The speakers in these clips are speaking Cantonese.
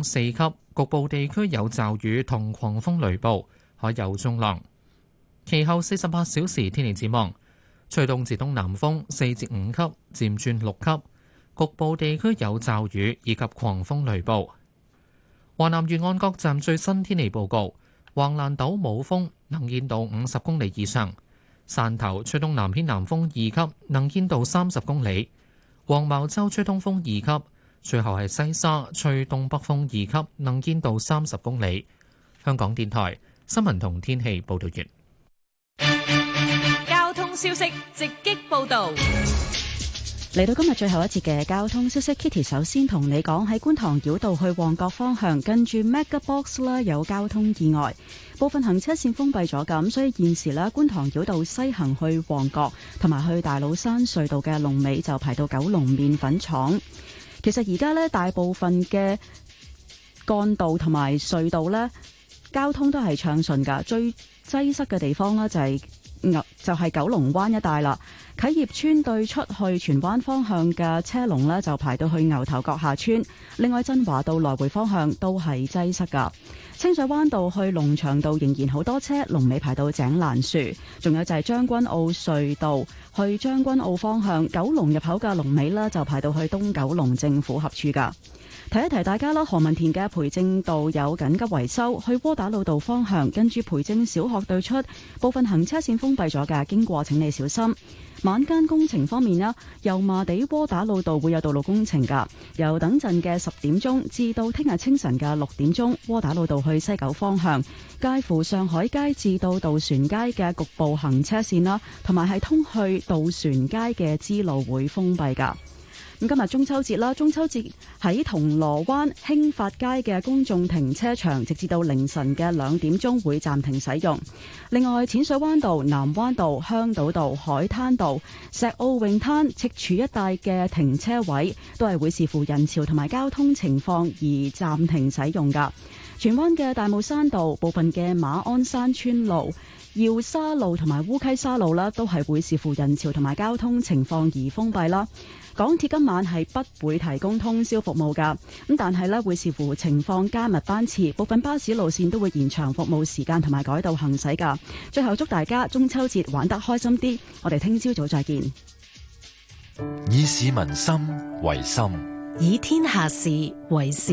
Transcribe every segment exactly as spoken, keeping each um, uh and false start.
四級，局部地區有驟雨同狂風雷暴，海有中浪。其後四十八小時天氣展望，吹動至東南風四至五級，漸轉六級，局部地區有驟雨以及狂風雷暴。華南沿岸各站最新天氣報告：橫瀾島冇風，能見度五十公里以上；汕頭吹東南偏南風二級，能見度三十公里；黃茅洲吹東風二級，最後係西沙吹東北風二級，能見度三十公里。香港電台新聞同天氣報道完。 交通消息直擊報道。 嚟到今日最後一節嘅交通消息 ，Kitty 首先同你講喺觀塘繞道去旺角方向，近住 Mega Box 啦有交通意外，部分行車線封閉咗咁，所以現時呢，觀塘繞道西行去旺角同埋去大老山隧道嘅龍尾就排到九龍麵粉廠。其實而家呢，大部分嘅幹道同埋隧道呢，交通都係暢順噶，最擠塞嘅地方呢，就係、是。就係九龍灣一帶啦，啟業邨對出去荃灣方向嘅車龍呢，就排到去牛頭角下村。另外振華道來回方向都係擠塞噶。清水灣道去龍翔道仍然好多車，龍尾排到井欄樹。仲有就係將軍澳隧道去將軍澳方向九龍入口嘅龍尾呢，就排到去東九龍政府合署噶。提一提大家啦，何文田嘅培正道有緊急維修，去窩打老道方向跟住培正小學對出部分行車線封閉咗嘅，經過請你小心。晚間工程方面啦，油麻地窩打老道會有道路工程噶，由等陣嘅十點鐘至到聽日清晨嘅六點鐘，窩打老道去西九方向，介乎上海街至到渡船街嘅局部行車線啦，同埋係通去渡船街嘅支路會封閉噶。咁今日中秋節啦，中秋節喺銅鑼灣興發街嘅公眾停車場，直至到凌晨嘅兩點鐘會暫停使用。另外，淺水灣道、南灣道、香島道、海灘道、石澳泳灘、赤柱一帶嘅停車位都係會視乎人潮同埋交通情況而暫停使用噶。荃灣嘅大帽山道、部分嘅馬鞍山村路、耀沙路同埋烏溪沙路啦，都係會視乎人潮同埋交通情況而封閉啦。港鐵今晚係不會提供通宵服務噶，咁但係咧會視乎情況加密班次，部分巴士路線都會延長服務時間同埋改道行駛噶。最後祝大家中秋節玩得開心啲，我哋聽朝早再見。 以市民心為心， 以天下事為事。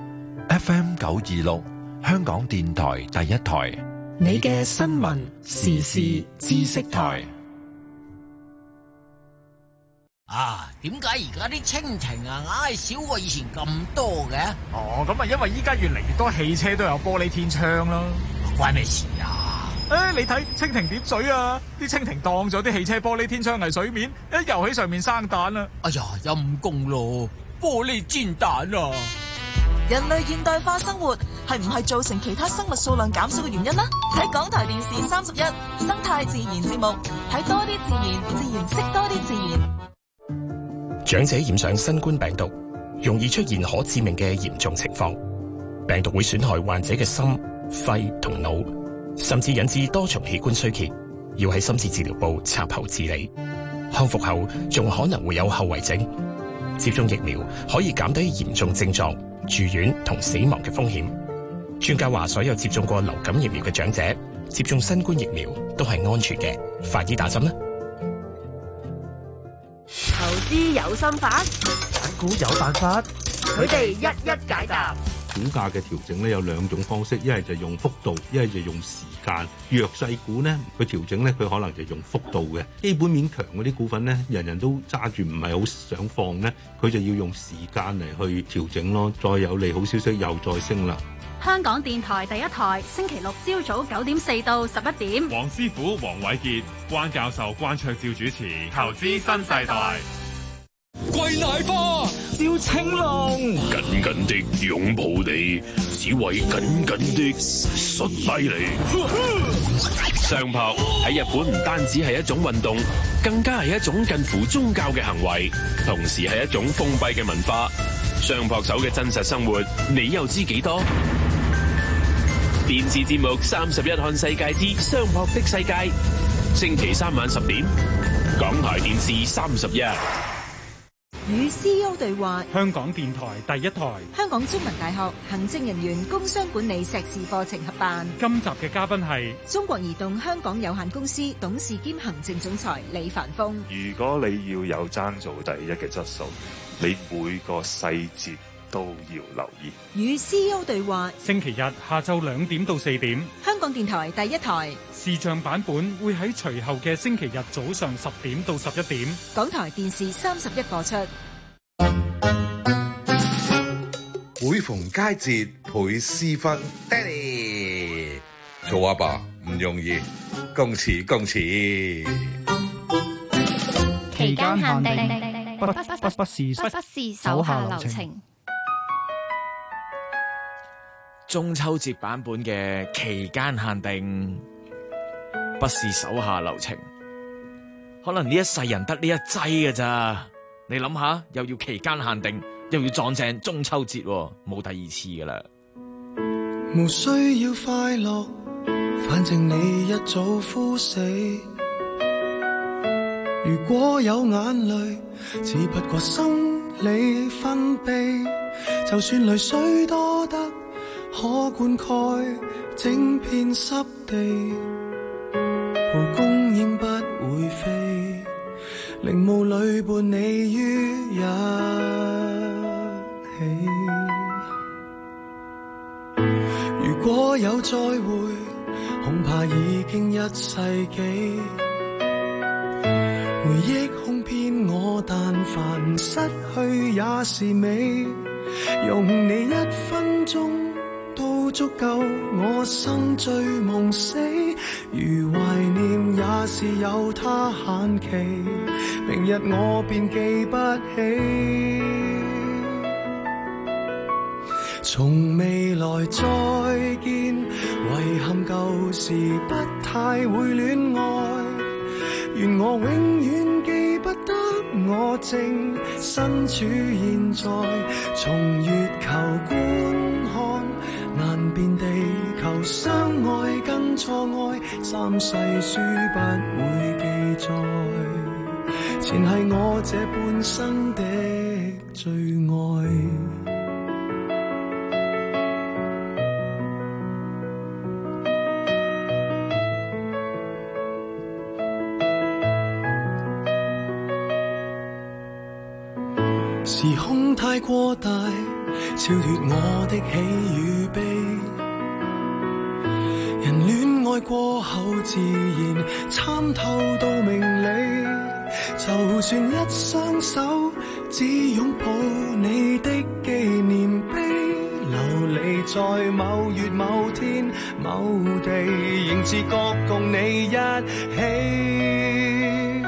F M 九二六，香港電台第一台， 你嘅新聞時事知識台。 啊，點解而家啲蜻蜓啊，硬係少過以前咁多嘅？ 哦，咁啊，因為依家越嚟越多汽車都有玻璃天窗啦。 關咩事啊？ 誒、欸，你睇蜻蜓點水啊！啲蜻蜓當咗啲汽車玻璃天窗係水面，一游喺上面生蛋啦。 哎呀，陰公咯，玻璃煎蛋啊！ 人類現代化生活係唔係造成其他生物數量減少嘅原因呢？睇港台電視三十一生態自然節目，睇多啲自然，自然識多啲自然。 長者染上新冠病毒，容易出現可致命嘅嚴重情況。病毒會損害患者嘅心、肺同腦，甚至引致多重器官衰竭，要喺深切治療部插喉治理。康復後仲可能會有後遺症。接種疫苗可以減低嚴重症狀、住院同死亡嘅風險。專家話，所有接種過流感疫苗嘅長者接種新冠疫苗都係安全嘅，快啲打針啦！ 投資有心法， 揀股有辦法， 佢哋一一解答。 股價嘅調整咧有兩種方式，一係就用幅度，一係就用時間。弱勢股咧，佢調整咧，佢可能就用幅度嘅。基本面強嗰啲股份咧，人人都揸住，唔係好想放咧，佢就要用時間嚟去調整咯。再有利好消息又再升啦。 香港電台第一台，星期六朝早九點四到十一點。 黃師傅、黃偉傑、關教授、關卓照主持《投資新世代》。 貴奶花， 小青龍， 緊緊的擁抱你，只為緊緊的摔低你。相撲喺日本唔單止係一種運動，更加係一種近乎宗教嘅行為，同時係一種封閉嘅文化。相撲手嘅真實生活，你又知幾多？電視節目《三十一看世界之相撲的世界》，星期三晚十點，港台電視三十一。 與 C E O 對話， 香港電台第一台， 香港中文大學行政人員工商管理碩士課程合辦。 今集嘅嘉賓係中國移動香港有限公司董事兼行政總裁李凡峰。 如果你要有爭做第一嘅質素，你每個細節都要留意。 與 C E O 對話， 星期日下晝兩點到四點， 香港電台第一台。 視像版本會喺隨後嘅星期日早上十點到十一點， 港台電視三十一播出。 每逢佳節倍思婚，爹哋做阿爸唔容易，恭喜恭喜！ 期間限定，不不不不不是不是手下留情。 中秋節版本嘅期間限定，不是手下留情。可能呢一世人得呢一劑㗎咋？你諗下，又要期間限定，又要撞正中秋節，冇第二次噶啦。 無需要快樂，反正你一早枯死。如果有眼淚，只不過生理分泌，就算淚水多得可灌溉整片濕地，蒲公英不會飛，陵墓裏伴你於一起。如果有再會，恐怕已經一世紀。回憶哄騙我，但凡失去也是美。用你一分鐘都足夠我心醉夢死。如懷念也是有他限期，明日我便記不起。從未來再見，遺憾舊時不太會戀愛。願我永遠記不得我正身處現在。從月球觀看難辨地球相愛跟錯愛，三世書不會記載，前係我這半生的最愛。時空太過大，超脫我的喜與悲。人戀愛過後自然參透到明理，就算一雙手只擁抱你的紀念碑，流離在某月某天某地，仍自覺共你一起。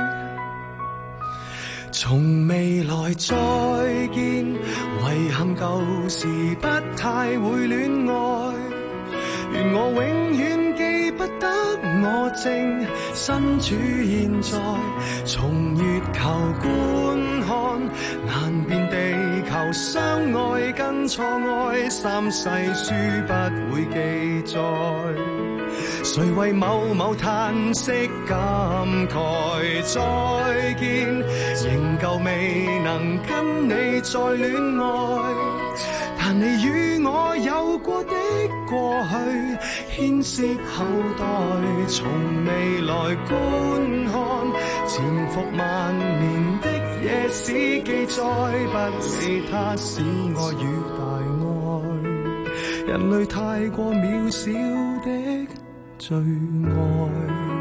從未來再見，遺憾舊時不太會戀愛。願我永遠記不得我正身處現在。從月球觀看難辨地球相愛跟錯愛，三世書不會記載。誰為某某嘆息感慨再見，仍舊未能跟你再戀愛。但你與我有過的過去牽涉後代，從未來觀看潛伏萬年的野史記載，不理他小愛與大愛，人類太過渺小的最愛。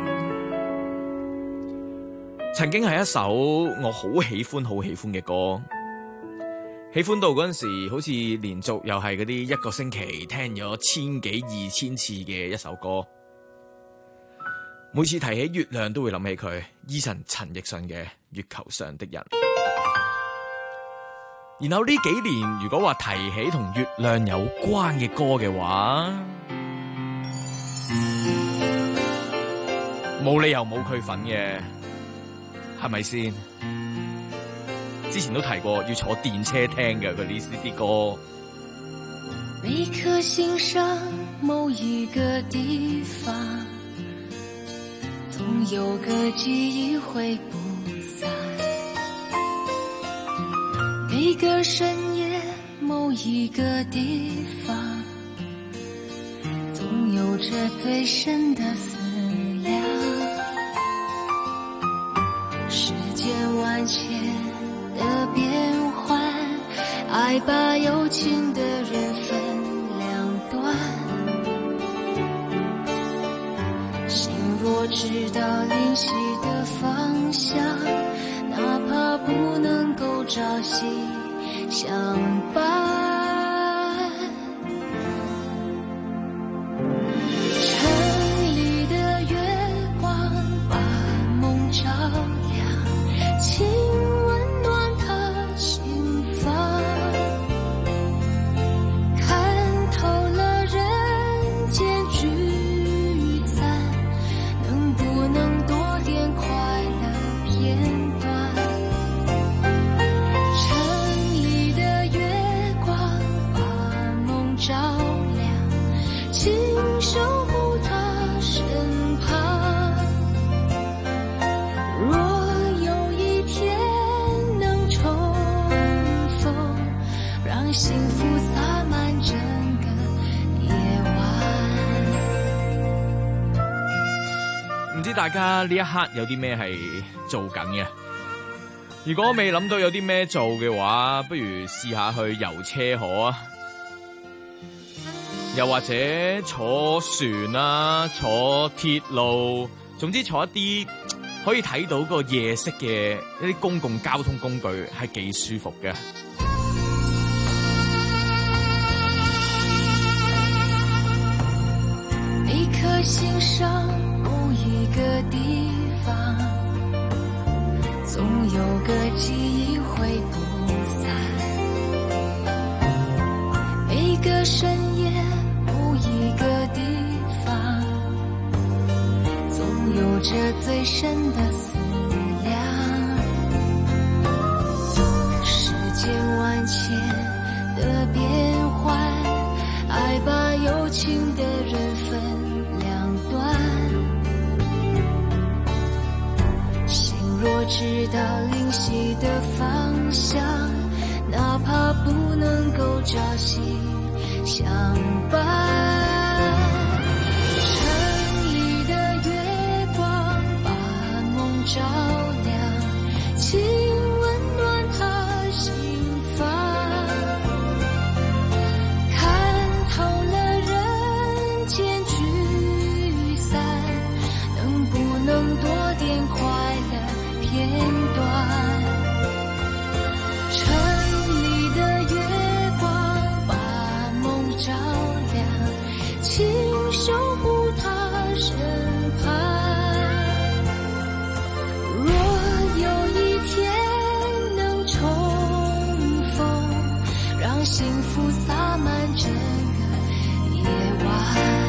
曾經係一首我好喜歡好喜歡嘅歌，喜歡到嗰陣時好似連續又係嗰啲一個星期聽咗千幾二千次嘅一首歌。每次提起月亮都會諗起佢，Eason陳奕迅嘅《月球上的人》。然後呢幾年如果話提起同月亮有關嘅歌嘅話，冇理由冇佢份嘅，係咪先？之前都提過要坐電車聽嘅佢呢啲歌。 每顆星上某一個地方，總有個記憶會不散。 每個深夜某一個地方，總有着最深的思量。世間萬千的變幻，愛把有情的人分兩端。心若知道靈犀的方向，哪怕不能夠朝夕相伴。 大家呢一刻有啲咩係做緊嘅？如果未諗到有啲咩做嘅話，不如試下去遊車河啊，又或者坐船啊，坐鐵路，總之坐一啲可以睇到個夜色嘅一啲公共交通工具，係幾舒服嘅。 每顆心上一個地方，總有個記憶會不散。每個深夜某一個地方，總有着最深的思量。世間萬千的變幻，愛把有情的人分兩端。若知道靈犀的方向，哪怕不能夠朝夕相伴。城裡的月光把夢照亮，請溫暖他心房。看透了人間聚散，能不能多點快樂片段？城裡的月光把夢照亮，請守護他身旁。若有一天能重逢，讓幸福灑滿整個夜晚。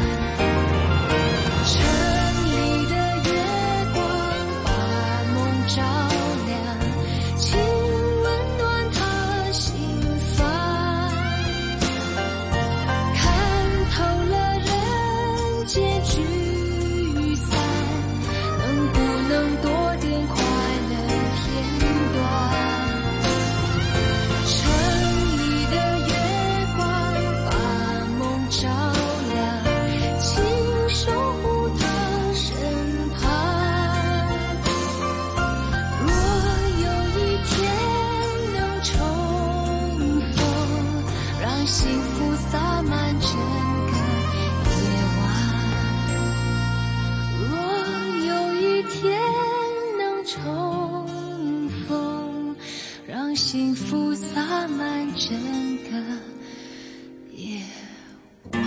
幸福灑滿整個夜晚。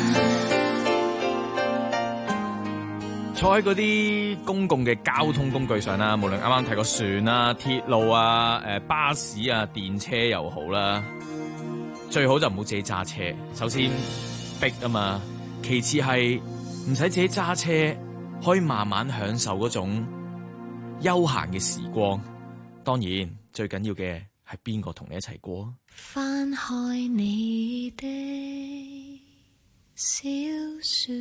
坐喺嗰啲公共嘅交通工具上啦，無論啱啱提過船啊、鐵路啊、誒巴士啊、電車又好啦，最好就唔好自己揸車。首先逼啊嘛，其次係唔使自己揸車，可以慢慢享受嗰種悠閒嘅時光。當然最緊要嘅係邊個同你一齊過？ 翻開你的小說，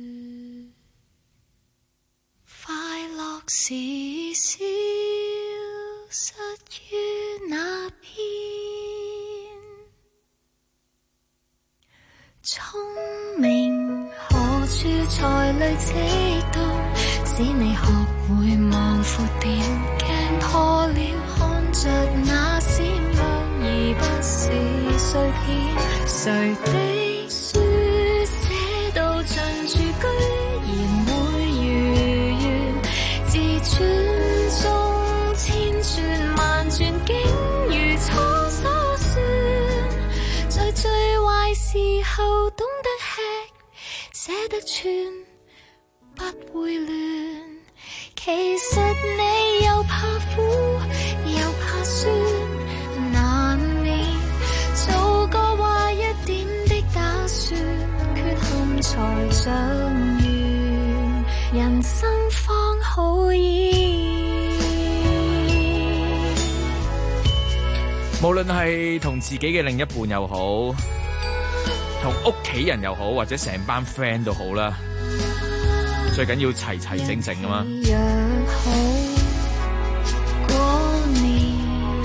快樂時消失於那邊。 聰明何處才累積到，使你學會望闊點，鏡破了看着那閃亮而不是碎片，誰的書寫到盡處居然會如願，自傳中千轉萬轉竟如初所算，在最壞時候懂得吃捨得穿不會亂，其實你又怕苦又怕酸，難免做個壞一點的打算，缺陷才長遠，人生方好演。 無論係同自己嘅另一半又好，同屋企人又好，或者成班 friend 都好啦，最緊要齊齊整整啊嘛。 若好過年，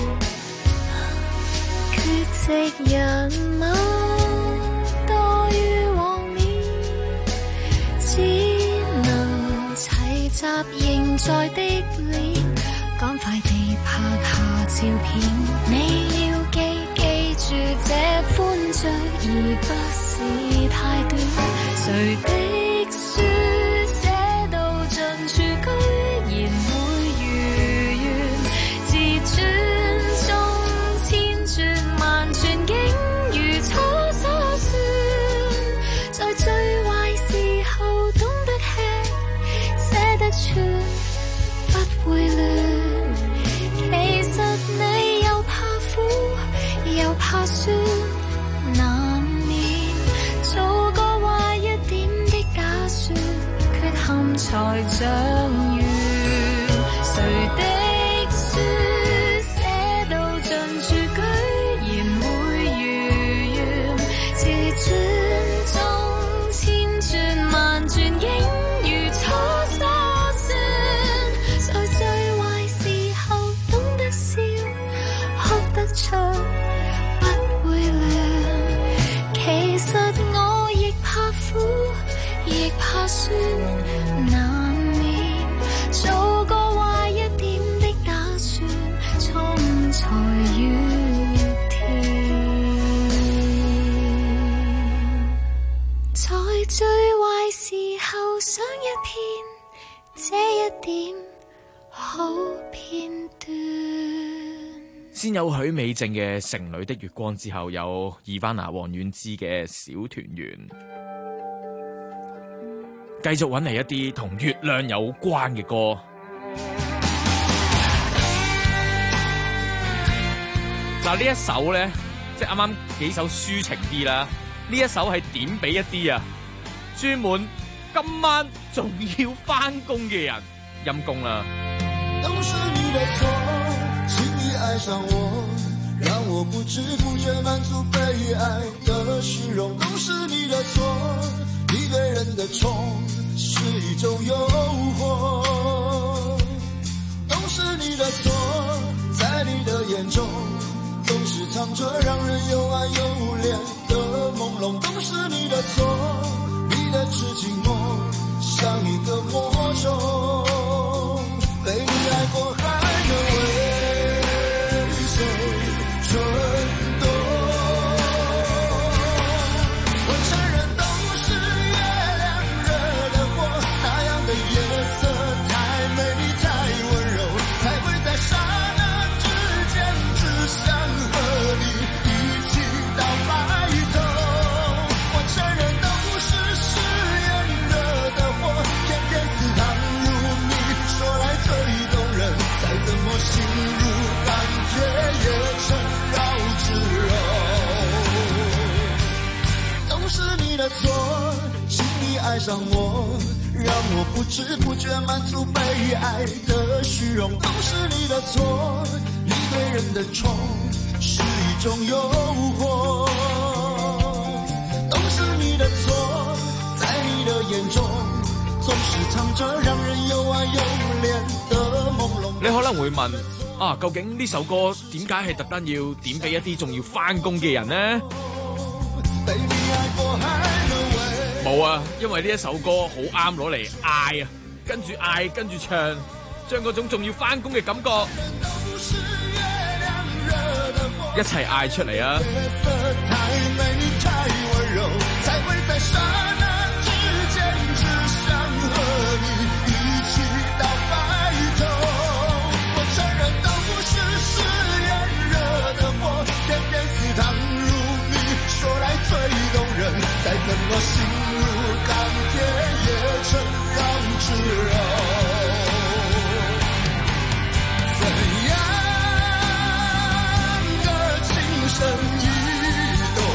缺席人馬多於往年，只能齊集仍在的臉，趕快地拍下照片。你要記記住這歡聚，而不是太短。誰的書寫到盡處，居然會如願，自傳中千轉萬轉，竟如初所算，在最壞時候懂得吃捨得穿不會亂，其實你又怕苦又怕酸，難免做個壞一點的打算，缺陷才長遠。誰的書寫到盡處，居然會如願，自傳中千轉萬轉，竟如初所算，在最壞時候懂得笑，哭得出不會亂，其實我亦怕苦亦怕酸，難免做個壞一點的打算，錯誤才越甜，在最壞時候想一遍這一點好片段。 先有許美靜嘅《城裏的月光》，之後有伊凡娜王菀之嘅《小團圓》，繼續揾嚟一啲同月亮有關嘅歌。嗱，呢一首咧，即係啱啱幾首抒情啲啦，呢一首係點俾一啲啊，專門今晚仲要翻工嘅人陰公啦。 都是你的錯，輕易愛上我，讓我不知不覺滿足被愛的虛榮。都是你的錯，你對人的寵是一種誘惑。都是你的錯，在你的眼中總是藏着讓人又愛又戀的朦朧。都是你的錯，你的痴情夢像一個魔咒，被你愛過還能為誰蠢動？我承認都是月亮惹的禍，那樣的夜色太美太溫柔，才會在剎那之間只想和你一起到白頭。我承認都是誓言惹的禍，偏偏似糖如蜜，說來最動人，再怎麼心如鋼鐵也纏繞之柔。都是你的錯，輕易愛上我，讓我不知不覺滿足被愛的虛榮。都是你的錯，你對人的寵是一種誘惑。都是你的錯，在你的眼中總是藏着讓人又愛又戀的朦朧。 你可能會問啊，究竟呢首歌點解係特登要點俾一啲仲要翻工嘅人呢？ 被你愛過還啊，因為呢一首歌好啱攞嚟嗌啊，跟住嗌跟住唱，將嗰種仲要翻工嘅感覺一齊嗌出嚟啊！ 再怎麼心如鋼鐵，也曾讓炙熱。怎樣的情深意動，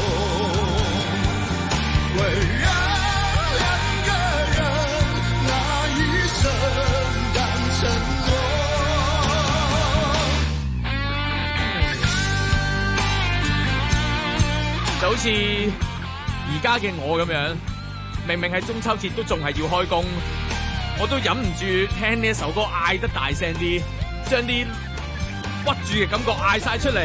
會讓兩個人那一生敢承諾。 就好似而家嘅我咁樣，明明係中秋節都仲係要開工，我都忍唔住聽呢一首歌嗌得大聲啲，將啲屈住嘅感覺嗌晒出嚟。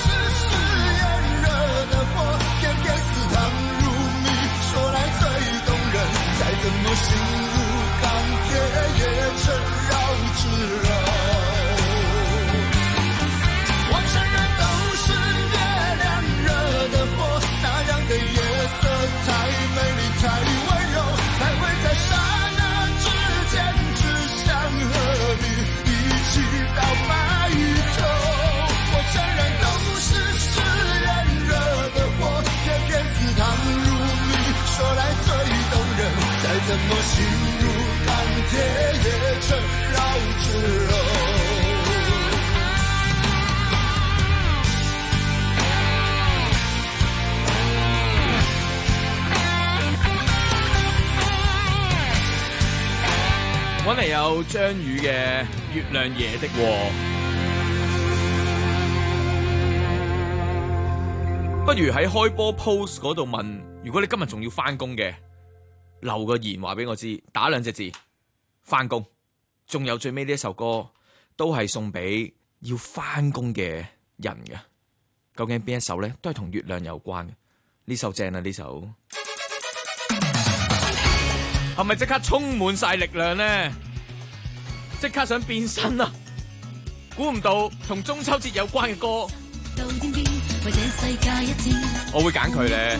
怎麼心如鋼鐵，也曾繞指柔。 搵嚟有張宇嘅《月亮夜的禍》，不如喺開波 post 嗰度問，如果你今日仲要返工嘅，留個言話俾我知，打兩隻字返工。仲有最尾呢一首歌都係送俾要返工嘅人嘅，究竟邊一首呢？都係同月亮有關嘅。呢首正啊，呢首係咪即刻充滿晒力量呢？即刻想變身啊！估唔到同中秋節有關嘅歌，我會揀佢咧。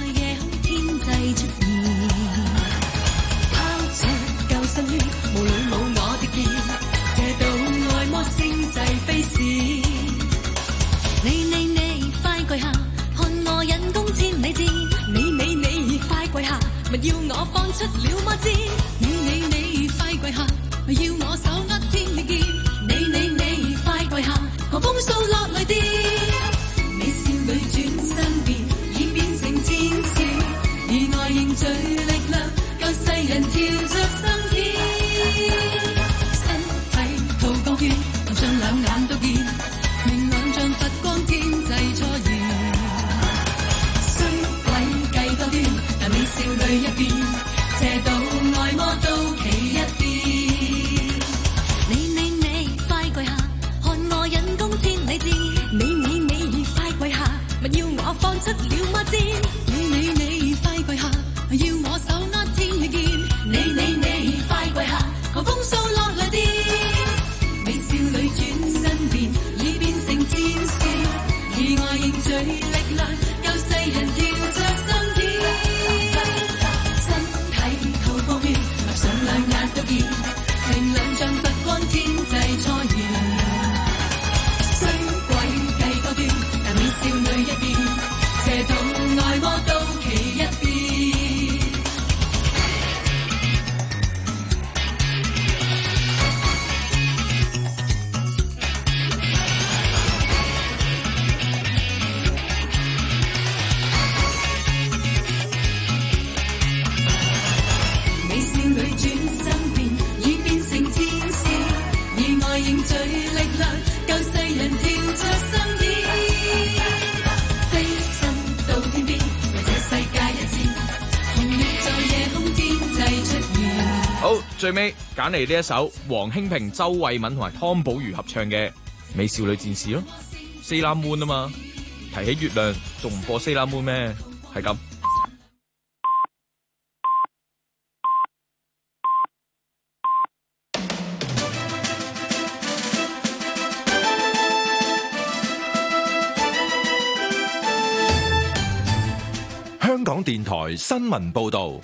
無論冇我的劍，這道愛魔星際飛閃。你你你快跪下，看我人工千里箭。你你你快跪下，咪要我放出了魔箭。你你你快跪下，咪要我手握天與劍。你你你快跪下，狂風掃落雷電。美少女轉身變，已變成戰士，以愛凝聚力量，救世人跳着心跳。身體吐光圈，合上兩眼都見，明亮像佛光天際初現。衰鬼計多端，但美少女一邊，這道愛魔都企一邊。你你你快跪下，看我引弓千里箭。你你你快跪下，咪要我放出了魔箭。你你你快跪下，要我手握天與劍。你你你快跪下，狂風掃落雷電。美少女轉身變，已變成戰士，以愛凝聚力量，救世人跳着心跳。身體吐光圈，合上兩眼都見，明亮像佛光天際初現。衰鬼計多端，但美少女一邊，這道愛魔都企一邊。好，最尾揀嚟呢一首黃興平、周慧敏同埋湯寶如合唱嘅《美少女戰士》咯，《Sailor Moon》啊嘛，提起月亮仲唔播《Sailor Moon》咩？係咁。 電台新聞報道。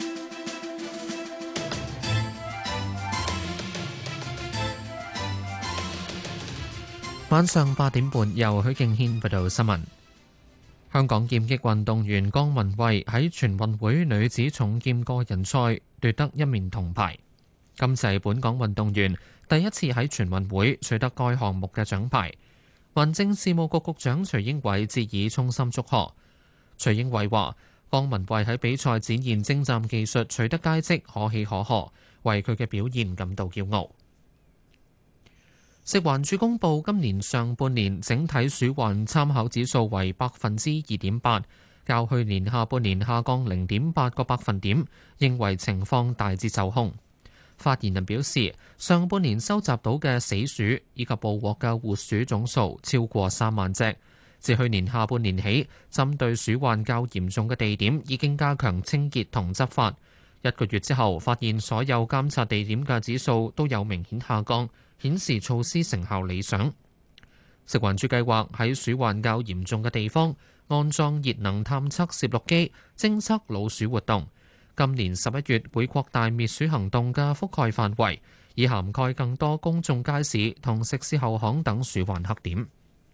晚上八點半，由許敬軒報道新聞。香港劍擊運動員江文慧喺全運會女子重劍個人賽奪得一面銅牌，今次係本港運動員第一次喺全運會取得該項目嘅獎牌。民政事務局局長徐英偉致以衷心祝賀。徐英偉話：江文慧喺比賽展現精湛技術，取得佳績，可喜可賀，為佢嘅表現感到驕傲。食環署公布今年上半年整體鼠患參考指數為百分之二點八，較去年下半年下降零點八個百分點，認為情況大致受控。發言人表示，上半年收集到嘅死鼠以及捕獲嘅活鼠總數超過三萬隻。自去年下半年起，針對鼠患較嚴重嘅地點已經加強清潔同執法。一個月之後，發現所有監察地點嘅指數都有明顯下降，顯示措施成效理想。食環署計劃喺鼠患較嚴重嘅地方安裝熱能探測攝錄機，偵測老鼠活動。今年十一月會擴大滅鼠行動嘅覆蓋範圍，以涵蓋更多公眾街市同食肆後巷等鼠患黑點。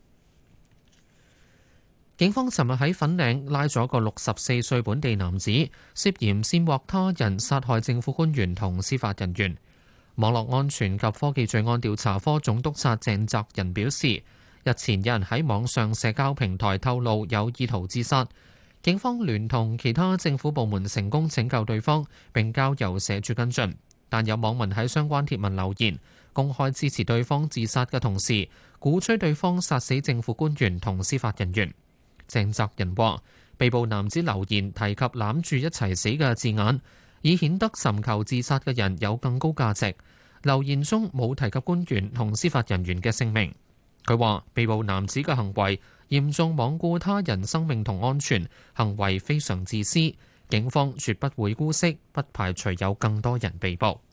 警方尋日喺粉嶺拉咗個六十四歲本地男子，涉嫌煽惑他人殺害政府官員同司法人員。網絡安全及科技罪案調查科總督察鄭澤仁表示，日前有人喺網上社交平台透露有意圖自殺，警方聯同其他政府部門成功拯救對方，並交由社署跟進。但有網民喺相關貼文留言，公開支持對方自殺嘅同時，鼓吹對方殺死政府官員同司法人員。鄭澤仁話，被捕男子留言提及攬住一齊死嘅字眼，以顯得尋求自殺嘅人有更高價值。留言中冇提及官員同司法人員嘅姓名。佢話，被捕男子嘅行為嚴重罔顧他人生命同安全，行為非常自私，警方絕不會姑息，不排除有更多人被捕。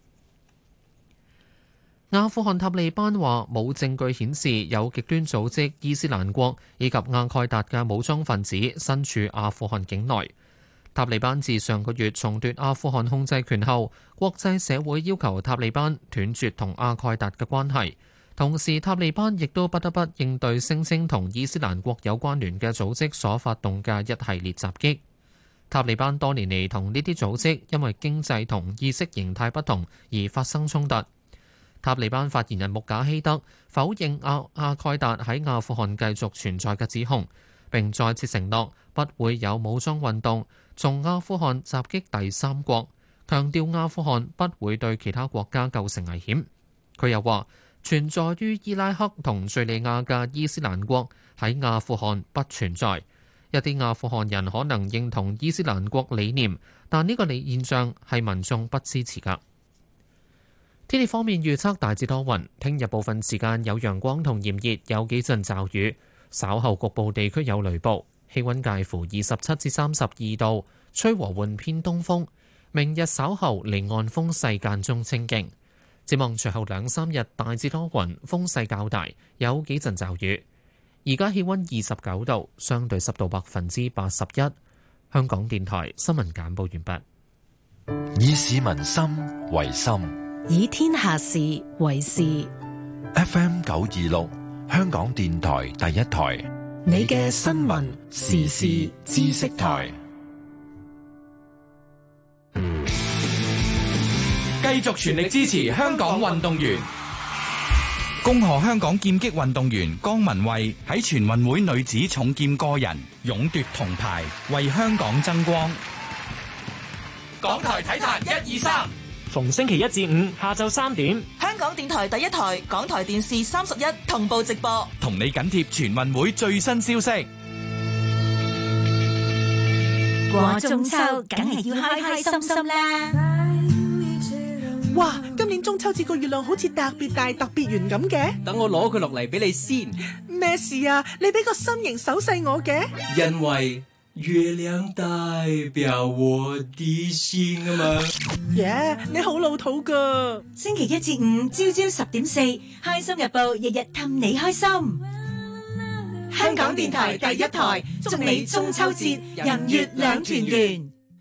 阿富汗塔利班話冇證據顯示有極端組織伊斯蘭國以及阿蓋達嘅武裝分子身處阿富汗境內。塔利班自上個月重奪阿富汗控制權後，國際社會要求塔利班斷絕同阿蓋達嘅關係，同時塔利班亦都不得不應對聲稱同伊斯蘭國有關聯嘅組織所發動嘅一系列襲擊。塔利班多年嚟同呢啲組織因為經濟同意識形態不同而發生衝突。塔利班發言人穆賈希德否認阿阿蓋達喺阿富汗繼續存在嘅指控，並再次承諾不會有武裝運動從阿富汗襲擊第三國，強調阿富汗不會對其他國家構成危險。佢又話，存在於伊拉克同敘利亞嘅伊斯蘭國喺阿富汗不存在。一啲阿富汗人可能認同伊斯蘭國理念，但呢個理現象係民眾不支持㗎。天氣方面預測大致多雲，聽日部分時間有陽光同炎熱，有幾陣驟雨，稍後局部地區有雷暴，氣溫介乎二十七至三十二度，吹和緩偏東風。明日稍後離岸風勢間中清勁，展望隨後兩三日大致多雲，風勢較大，有幾陣驟雨。而家氣溫二十九度，相對濕度百分之八十一。香港電台新聞簡報完畢。以市民心為心， 以天下事為事。 F M 九二六，香港電台第一台， 你嘅新聞時事知識台。 繼續全力支持香港運動員， 恭賀香港劍擊運動員江文慧喺全運會女子重劍個人勇奪銅牌，為香港爭光。 港台體壇一二三， 逢星期一至五下晝三點， 香港電台第一台、港台電視三十一同步直播， 同你緊貼全運會最新消息。 過中秋梗係要開開心心啦！ 哇，今年中秋節個月亮好似特別大、特別圓咁嘅。 等我攞佢落嚟俾你先。 咩事啊？你俾個心形手勢我嘅？ 因為月亮代表我的心啊嘛。 耶，yeah, 你好老土噶。 星期一至五朝朝十點四，開心日報日日氹你開心。 香港電台第一台，祝你中秋節人月兩團圓。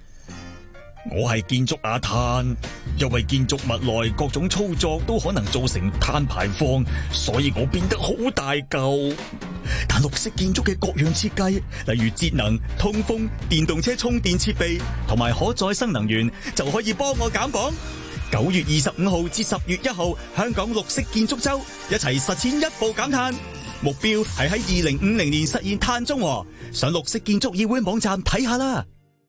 我係建築阿碳，因為建築物內各種操作都可能造成碳排放，所以我變得好大嚿。但綠色建築嘅各樣設計，例如節能、通風、電動車充電設備同埋可再生能源，就可以幫我減磅。九月二十五號至十月一號，香港綠色建築周，一齊實踐一步減碳。目標係喺二零五零年實現碳中和。上綠色建築議會網站睇下啦。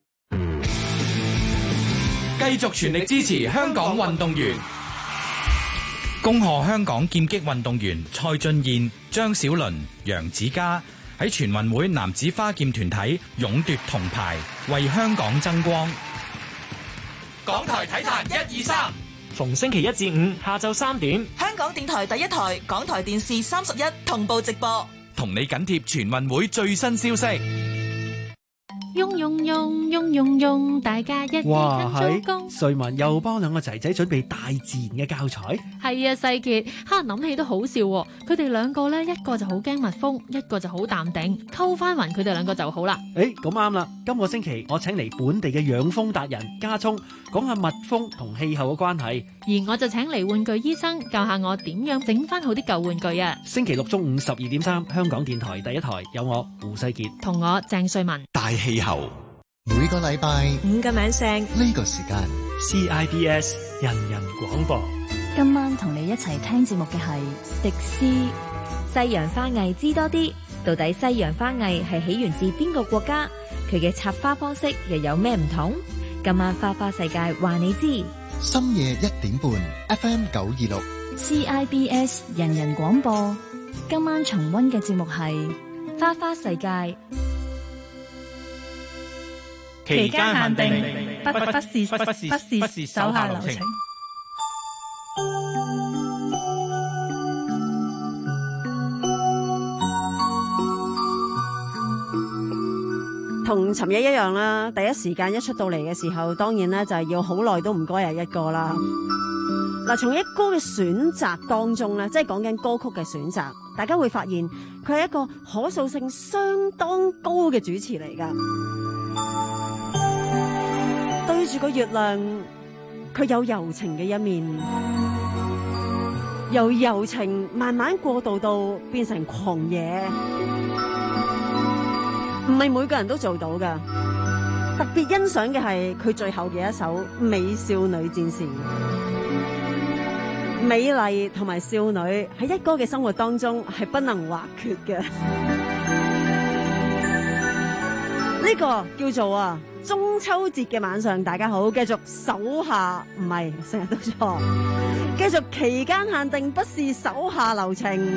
繼續全力支持香港運動員。 恭賀香港劍擊運動員蔡俊彥、張小倫、楊子嘉喺全運會男子花劍團體勇奪銅牌，為香港爭光。 港台體壇一二三， 逢星期一至五下晝三點， 香港電台第一台、港台電視三十一同步直播， 同你緊貼全運會最新消息。 用用用用用用，大家一哇齊做工。 瑞文又幫兩個仔仔準備大自然嘅教材。 係啊，細傑，哈諗起都好笑喎。佢哋兩個咧，一個就好驚蜜蜂，一個就好淡定。溝翻勻佢哋兩個就好啦。 誒，咁啱啦！今個星期我請嚟本地嘅養蜂達人家聰，講下蜜蜂同氣候嘅關係。 而我就請嚟玩具醫生，教下我點樣整翻好啲舊玩具啊！ 星期六中午十二點三，香港電台第一台有我胡世傑同我鄭瑞文。 大氣候每個禮拜五個晚上呢個時間 C I B S 人人廣播。 今晚同你一齊聽節目嘅係迪斯。 西洋花藝知多啲，到底西洋花藝係起源自邊個國家？佢嘅插花方式又有咩唔同？今晚花花世界話你知。 深夜一點半 F M 九二六 C I B S 人人廣播。今晚重溫嘅節目係花花世界。 期間限定，不不不是不是不是不是手下留情。 同尋日一樣啦，第一時間一出到嚟嘅時候，當然咧就係要好耐都唔該日一個啦。嗱，從一歌嘅選擇當中咧，即係講緊歌曲嘅選擇，大家會發現佢係一個可塑性相當高嘅主持嚟噶。對住個月亮，佢有柔情嘅一面，由柔情慢慢過渡到變成狂野。唔係每個人都做到㗎，特別欣賞嘅係佢最後嘅一首《美少女戰士》。美麗同埋少女喺一哥嘅生活當中係不能或缺嘅。呢個叫做啊中秋節嘅晚上，大家好，繼續手下唔係成日都錯，繼續期間限定，不是手下留情。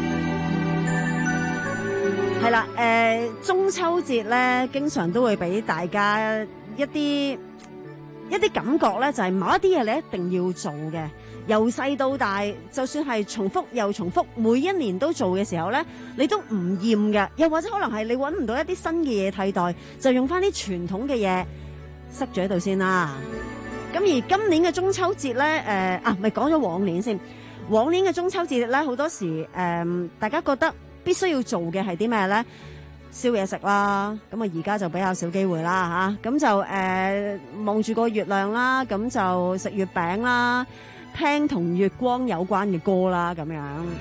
係啦，誒、呃，中秋節咧，經常都會俾大家一啲一啲感覺咧，就係、是、某一啲嘢你一定要做嘅，由細到大，就算係重複又重複，每一年都做嘅時候咧，你都唔厭嘅。又或者可能係你搵唔到一啲新嘅嘢替代，就用翻啲傳統嘅嘢塞咗喺度先啦。咁而今年嘅中秋節咧，誒、呃、啊，咪講咗往年先，往年嘅中秋節咧，好多時誒、呃，大家覺得必須要做嘅係啲咩咧？燒嘢食啦，咁啊而家就比較少機會啦嚇，咁就誒望住個月亮啦，咁就食月餅啦，聽同月光有關嘅歌啦，咁樣。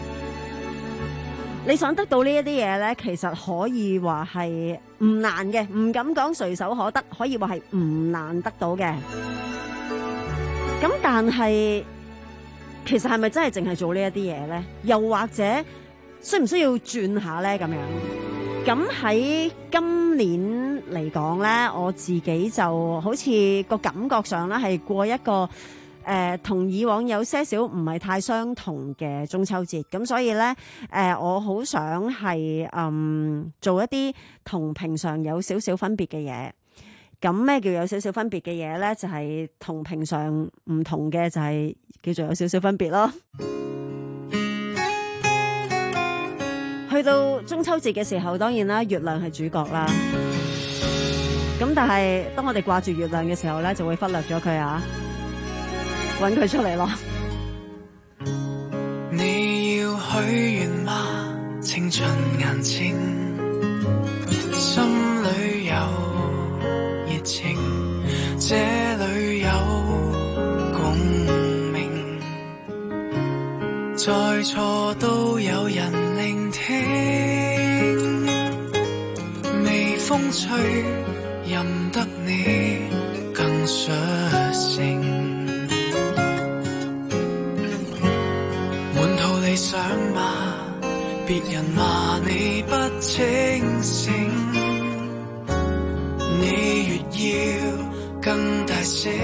你想得到呢一啲嘢咧，其實可以話係唔難嘅，唔敢講隨手可得，可以話係唔難得到嘅。咁但係其實係咪真係淨係做呢一啲嘢咧？又或者需唔需要轉下咧？咁樣，咁喺今年嚟講咧，我自己就好似個感覺上咧係過一個誒同、呃、以往有些少唔係太相同嘅中秋節，咁所以咧誒、呃、我好想係嗯做一啲同平常有少少分別嘅嘢。咁咩叫有少少分別嘅嘢咧？就係、是、同平常唔同嘅，就係叫做有少少分別咯。去到中秋節嘅時候，當然啦，月亮係主角啦。咁但係當我哋掛住月亮嘅時候咧，就會忽略咗佢啊，搵佢出嚟咯。 你要許願嗎？青春眼睛，心裏有熱情，這裏在錯都有人聆聽，微風吹，任得你更率性，滿肚理想嘛，別人罵你不清醒，你越要更大聲，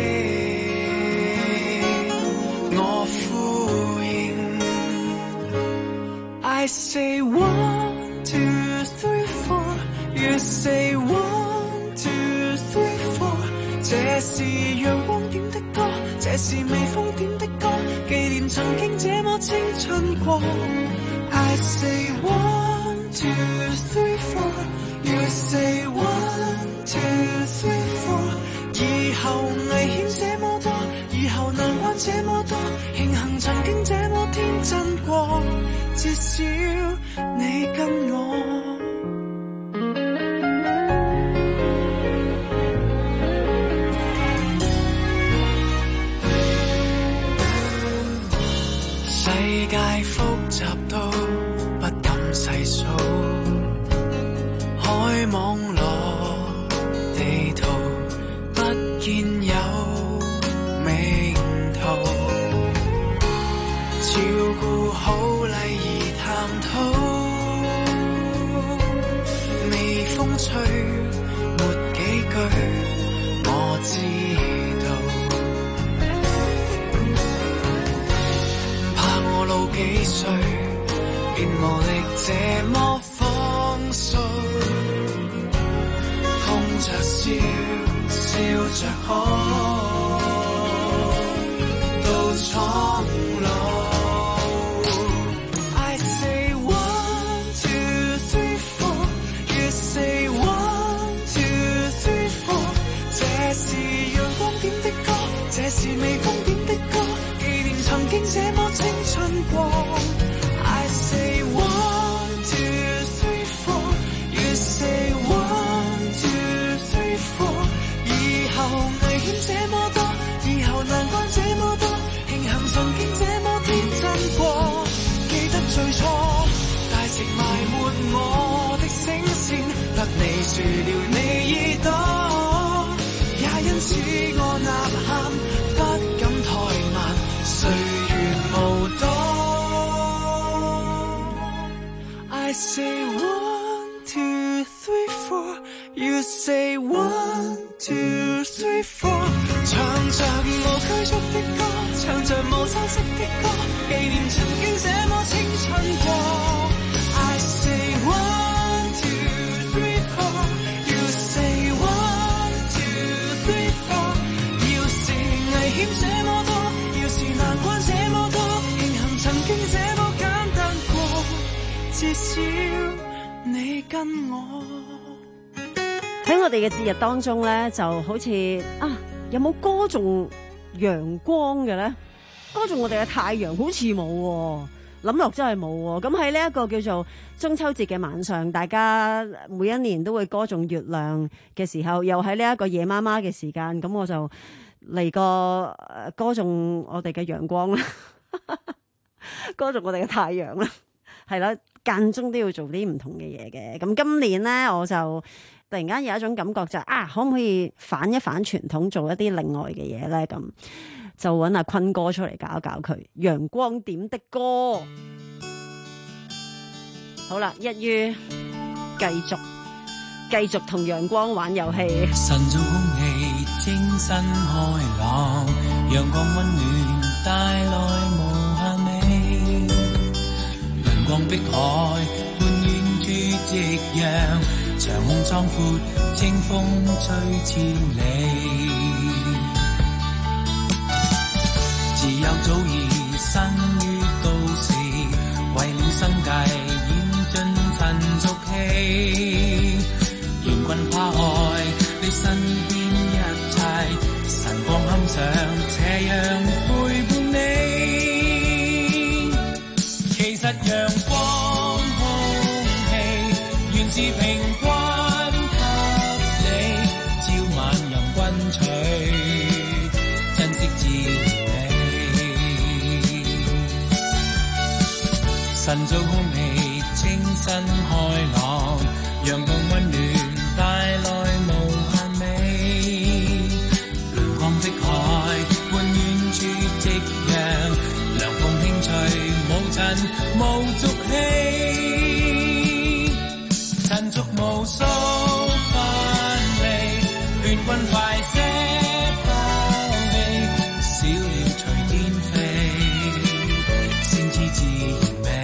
我呼應。I say one two three four, you say one two three four。這是陽光點的歌，這是微風點的歌，紀念曾經這麼青春過。I say one two three four, you say one two three four。以後危險這麼多，以後難關這麼多，慶幸曾經這麼天真過，至少你跟我。世界複雜到不敢細數，海網羅地圖不見有名圖，照顧好禮儀談吐，微風吹沒幾句我知道，怕我老幾歲便無力這麼放縱，痛着笑笑着哭到蒼老。I say one two three four, you say one two three four。這是陽光點的歌，這是微風點的歌，紀念曾經這麼青春過。I say one two three four, you say one two three four。以後危險這麼多，以後難關這麼多，慶幸曾經這麼天真過。記得最初大石埋沒我的聲線，得你豎了你耳朵，也因此我吶喊不敢怠慢，歲月無多。I say one two three four, you say one two three four。唱着無拘束的歌，唱着無修飾的歌，紀念曾經這麼青春過。I say one two three four, you say one two three four。要是危險這麼多，要是難關這麼多，慶幸曾經這麼簡單過，至少你跟我。 喺我哋嘅節日當中咧，就好似啊，有冇歌頌陽光嘅咧？歌頌我哋嘅太陽好似冇喎，諗落真係冇喎。咁喺呢一個叫做中秋節嘅晚上，大家每一年都會歌頌月亮嘅時候，又喺呢一個夜媽媽嘅時間，咁我就嚟個歌頌我哋嘅陽光啦，歌頌我哋嘅太陽啦，係啦，間中都要做啲唔同嘅嘢嘅。咁今年咧，我就突然間有一種感覺就係、啊，可唔可以反一反傳統，做一啲另外嘅嘢咧？咁就揾阿坤哥出嚟搞一搞佢陽光點的歌。好啦，一於繼續繼續同陽光玩遊戲。 晨早空氣清新開朗，陽光溫暖帶來無限美，陽光碧海伴遠處夕陽，長空壯闊，清風吹千里。自幼早已生於都市，為了生計演盡塵俗氣。願君拋開你身邊一切，晨光欣賞斜陽陪伴你。其實陽光空氣原是平均給你，朝晚任君取，珍惜自己。 晨早空氣清新開朗，陽光溫暖帶來無限美，亮光的海伴遠處夕陽，涼風輕吹無塵無俗氣，塵俗無數分離，勸君快些拋棄，小鳥隨天飛，先知自然美。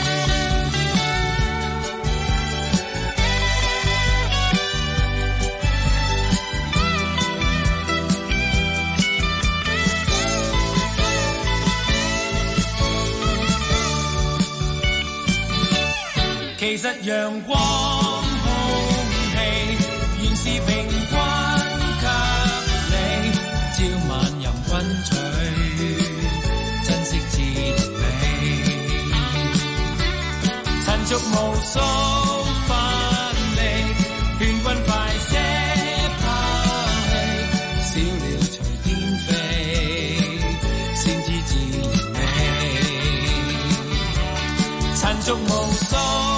其實陽光空氣原是平均給你，朝晚任君取，珍惜自然美。塵俗無數分離，勸君快些拋棄，小鳥隨天飛，先知自然美。塵俗無數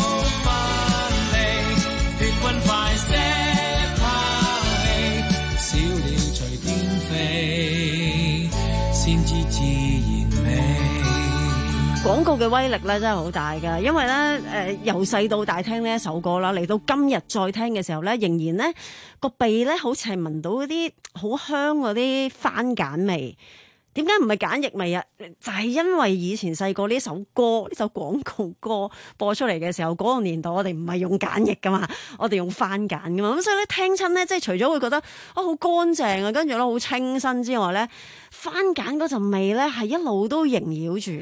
快些拋棄，小鳥隨天飛，先知自然美。 廣告嘅威力咧真係好大㗎，因為咧誒由細到大聽呢一首歌啦，嚟到今日再聽嘅時候咧，仍然咧個鼻咧好似係聞到嗰啲好香嗰啲番梘味。點解唔係梘液味啊？就係、是、因為以前細個呢首歌，呢首廣告歌播出嚟嘅時候，嗰、那個年代我哋唔係用梘液噶嘛，我哋用番梘噶嘛，咁所以咧聽親咧，即係除咗會覺得啊好乾淨啊，跟住咧好清新之外咧，番梘嗰陣味咧係一路都縈繞住。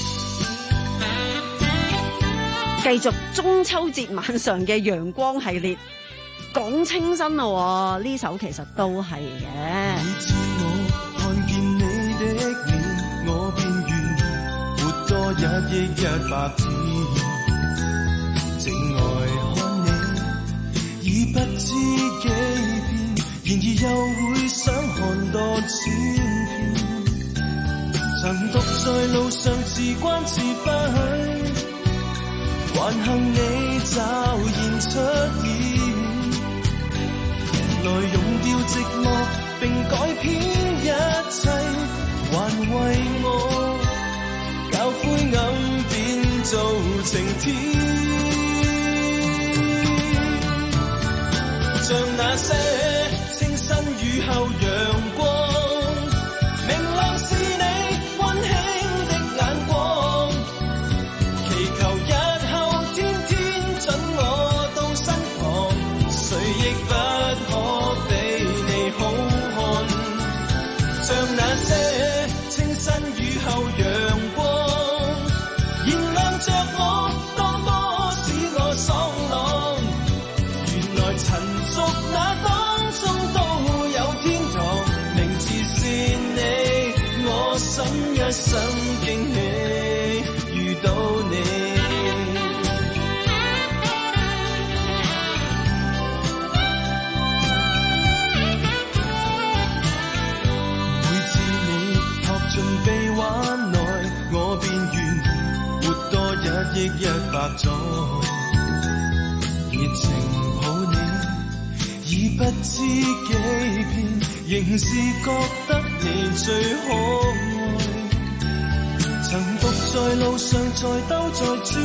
繼續中秋節晚上嘅陽光系列，講清新咯，呢首其實都係嘅。 我便願活多一億一百天，靜愛看你已不知幾遍，然而又會想看多千遍。曾獨在路上自關自閉，還幸你驟然出現，來溶掉寂寞並改編一切。還為我教灰暗變做晴天，像那些清新雨後陽光，明亮是你溫馨的眼光，祈求日後天天准我到身旁，誰亦不可比你好看，像那些雨後陽光，燃亮着我，多麼使我爽朗。原來塵俗那當中都有天堂，名字是你，我心一生驚喜遇到你。被玩內，我便願活多一億一百載，熱情抱你已不知幾遍，仍是覺得你最可愛。曾獨在路上再兜再轉，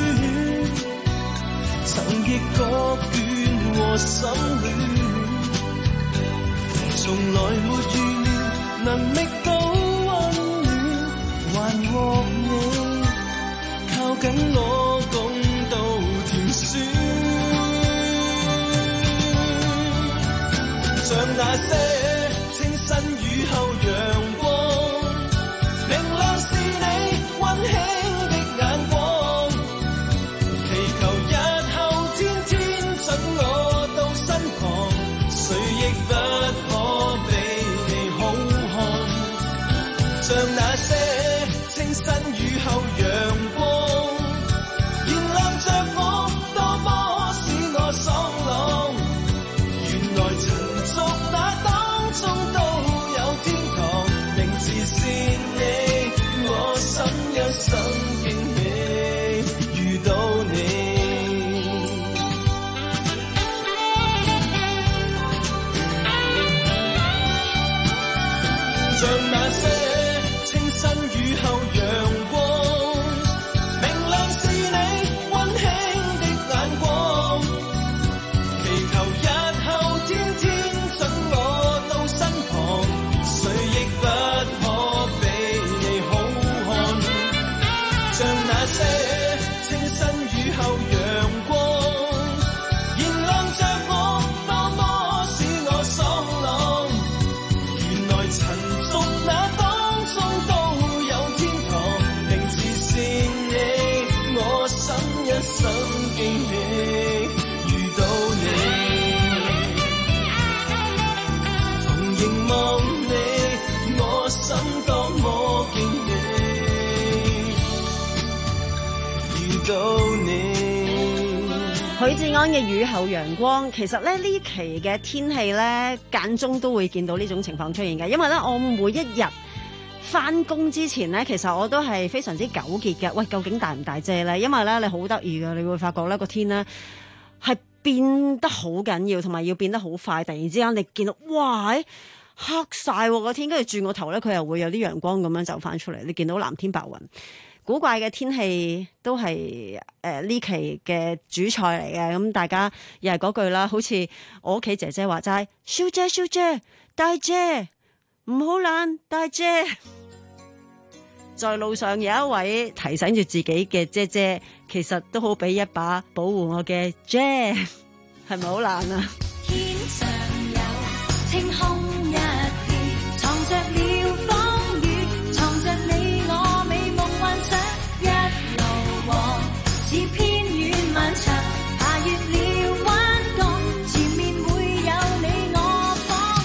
曾亦覺倦和心亂，從來沒預料能覓到還獲你靠緊我共度甜酸，像那些清新雨後陽光，明亮是你溫馨的眼光，祈求日後天天准我到身旁，誰亦不可比你好看，像那些清新雨後陽光，燃亮着我，多麼使我爽朗。原來塵俗那當中都有天堂，名字是你，我心一生驚喜遇像那些清新雨後陽光，明亮是你溫馨的眼光，祈求日後天天准我到身旁，誰亦不可比你好看。像那些清新雨後陽光，燃亮着我，多麼使我爽朗。原來塵俗那當中都有天堂，名字是你，我心一生記起，遇到你，逢凝望你，我心多麼敬你，遇到你。 許志安嘅雨後陽光，其實咧呢期嘅天氣咧間中都會見到呢種情況出現嘅，因為咧我每一日翻工之前咧，其實我都係非常之糾結嘅。喂，究竟帶唔帶遮咧？因為咧你好得意嘅，你會發覺咧個天咧係變得好緊要，同埋要變得好快。突然之間你見到哇黑晒個天，跟住轉個頭咧佢又會有啲陽光咁樣走翻出嚟，你見到藍天白雲。古怪嘅天氣都係誒呢期嘅主菜嚟嘅，咁大家又係嗰句啦，好似我屋企姐姐話齋，小姐小姐帶遮，唔好懶帶遮。在路上有一位提醒住自己嘅姐姐，其實都好俾一把保護我嘅遮，係咪好懶啊？ 天上有清空一片，藏着了風雨，藏着你我美夢幻想，一路往是偏遠漫長，爬越了彎角，前面會有你我方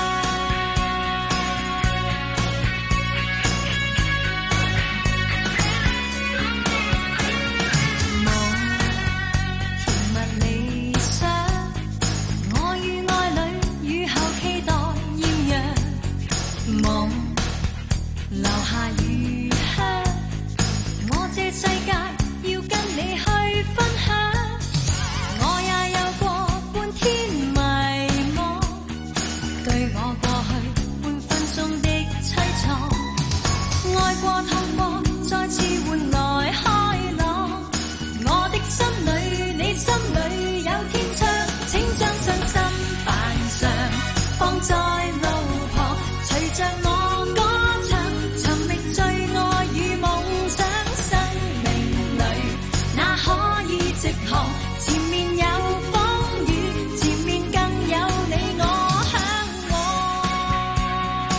夢，甜蜜理想，我與愛侶雨後期待豔陽，夢留下餘香，我這世界要跟你去分享，我也有過半天迷茫，對我過去半分鐘的淒愴，愛過痛過再次換來開朗，我的心裏你心裏有天窗，請將信心扮上放在路旁，隨着我歌唱，尋覓最愛與夢想，生命裏哪可以直航，前面有風雨，前面更有你我向往。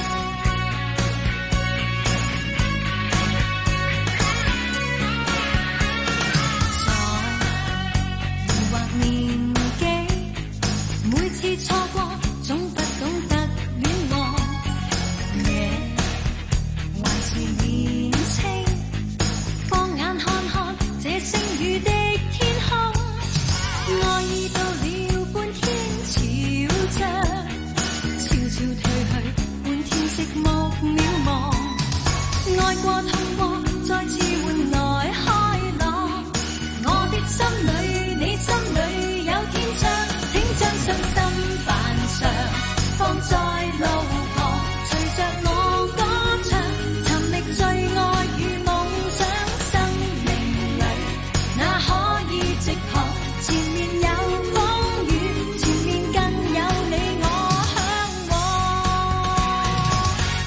在疑惑年紀，每次錯過總不懂得戀愛，夜還是年青，放眼看看這星雨的天空，愛意到了半天潮漲，悄悄退去，半天寂寞渺茫，愛過痛過再次換來開朗，我的心裏你心裏有天窗，請將信心扮上放在路旁，隨着我歌唱，尋覓最愛與夢想，生命裏哪可以直航，前面有風雨，前面更有你我向往。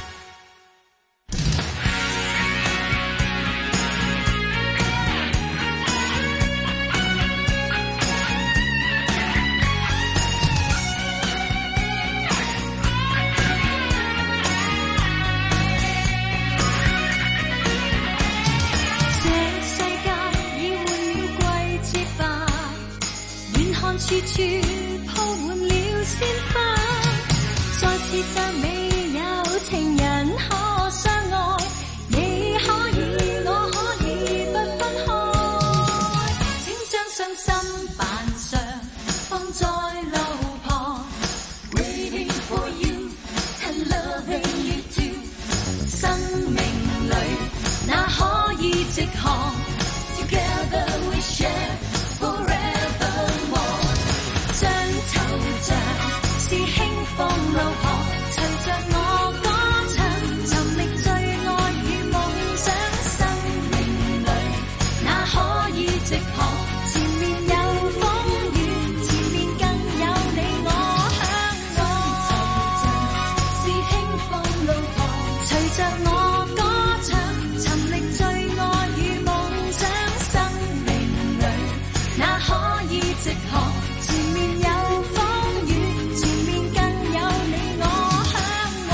這世界已換了季節吧，遠看處處鋪滿了鮮花，再次讚美有情人可相愛，你可以我可以不分開，請將信心扮上放在路旁， Waiting for you and loving you too， 生命裏哪可以直航，Together we share forevermore。 着我歌唱，尋覓最愛與夢想，生命裏哪可以直航？前面有風雨，前面更有你我向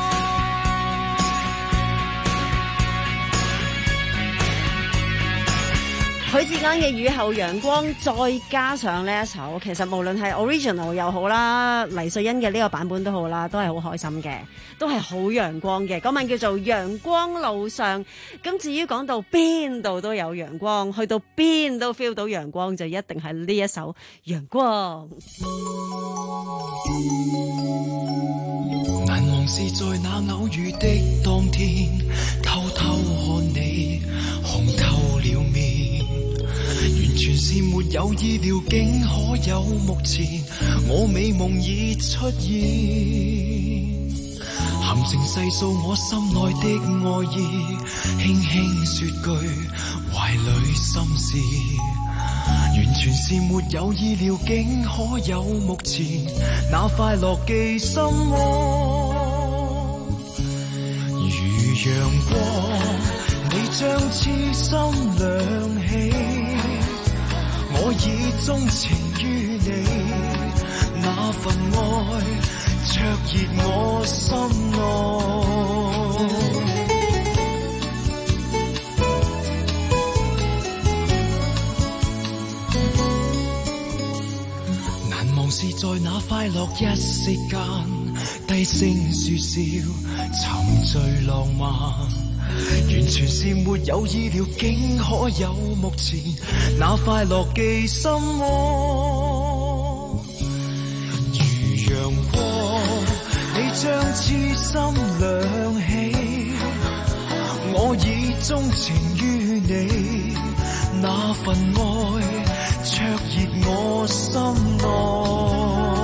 許志安嘅雨後陽光，再加上呢一首，其實無論係 original 又好啦，黎瑞恩嘅呢個版本都好啦，都係好開心嘅，都係好陽光嘅。嗰晚叫做陽光路上。咁至於講到邊度都有陽光，去到邊都 feel 到陽光，就一定係呢一首陽光。 難忘是在那偶遇的當天，偷偷看你紅透了面，完全是沒有意料，竟可有目前我美夢已出現，含情細數我心內的愛意，輕輕說句懷裏心事，完全是沒有意料，竟可有目前那快樂記心窩。如陽光，你將痴心亮起，我已鍾情於你，那份愛灼熱我心內。難忘是在那快樂一息間，低聲說笑，沉醉浪漫，完全是沒有意料，竟可有目前那快樂記心窩。如陽光，你將痴心亮起，我已鍾情於你，那份愛灼熱我心內。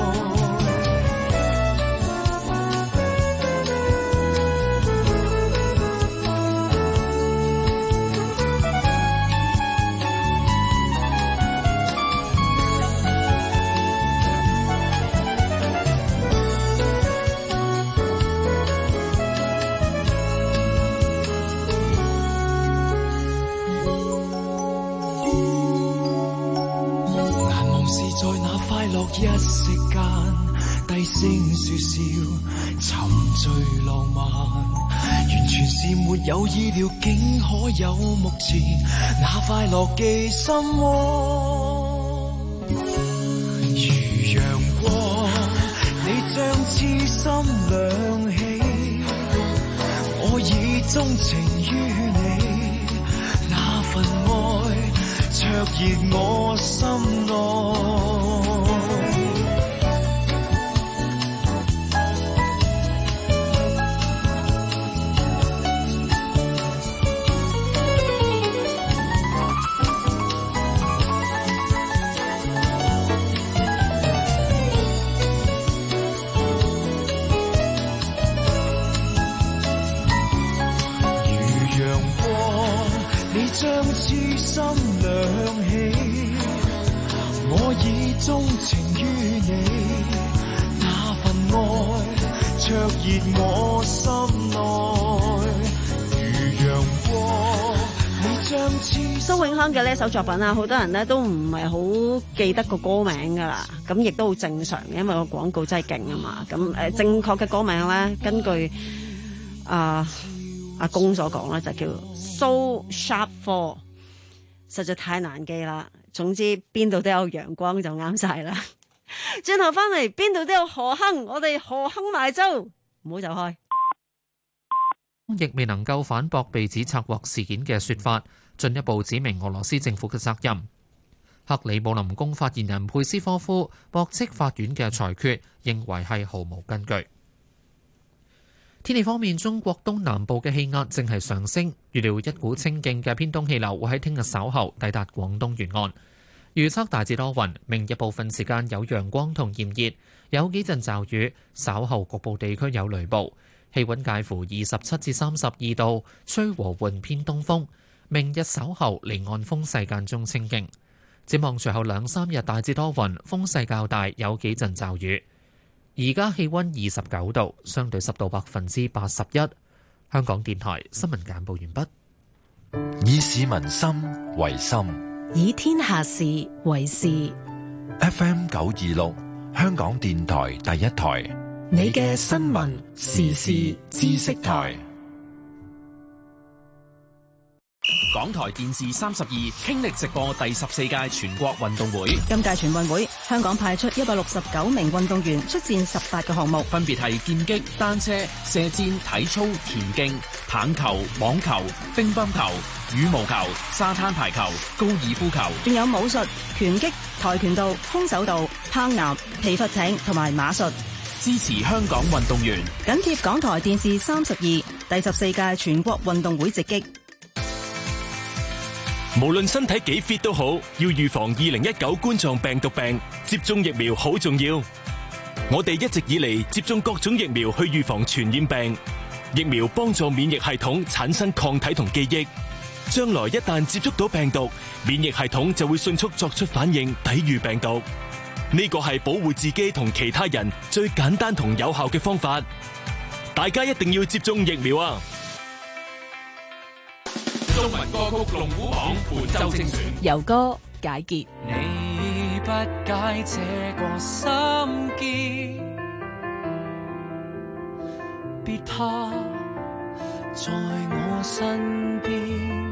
一息間，低聲說笑，沉醉浪漫，完全是沒有意料，竟可有目前那快樂記心窩。如陽光，你將痴心亮起，我已鍾情於你，那份愛灼熱我心內。將痴心亮起，我已鍾情於你，那份愛灼熱我心內。如陽光，你將痴。蘇永康嘅呢一首作品啊，好多人呢都唔係好記得個歌名噶啦，咁亦都好正常嘅，因為個廣告真係勁啊嘛。咁誒，正確嘅歌名咧，根據啊阿公所講咧，就叫 So Sharp Four， 實在太難記啦。總之邊度都有陽光就啱晒啦。轉頭翻嚟，邊度都有河坑，我哋河坑埋舟，唔好走開。 亦未能夠反駁被指策劃事件嘅說法，進一步指明俄羅斯政府嘅責任。克里姆林宮發言人佩斯科夫駁斥法院嘅裁決，認為係毫無根據。天氣方面，中國東南部嘅氣壓正係上升，預料一股清勁嘅偏東氣流會喺聽日稍後抵達廣東沿岸。預測大致多雲，明日部分時間有陽光同炎熱，有幾陣驟雨，稍後局部地區有雷暴。氣溫介乎二十七至三十二度，吹和緩偏東風。明日稍後離岸風勢間中清勁。展望隨後兩三日大致多雲，風勢較大，有幾陣驟雨。而家氣溫二十九度，相對濕度百分之八十一。 香港電台新聞簡報完畢。 以市民心為心， 以天下事為事。 F M 九二六，香港電台第一台， 你嘅新聞時事知識台。 港台電視三十二傾力直播第十四屆全國運動會。 今屆全運會，香港派出一百六十九名運動員出戰十八個項目， 分別係劍擊、單車、射箭、體操、田徑、棒球、網球、乒乓球、羽毛球、沙灘排球、高爾夫球， 仲有武術、拳擊、跆拳道、空手道、攀岩、皮筏艇同埋馬術。 支持香港運動員， 緊貼港台電視三十二第十四屆全國運動會直擊。 無論身體幾 fit 都好，要預防二零一九冠狀病毒病，接種疫苗好重要。我哋一直以嚟接種各種疫苗去預防傳染病，疫苗幫助免疫系統產生抗體同記憶，將來一旦接觸到病毒，免疫系統就會迅速作出反應，抵禦病毒。呢個係保護自己同其他人最簡單同有效嘅方法，大家一定要接種疫苗啊！ 中文歌曲龍虎榜本周精選， 由歌解結。 你不解這個心結，別怕在我身邊，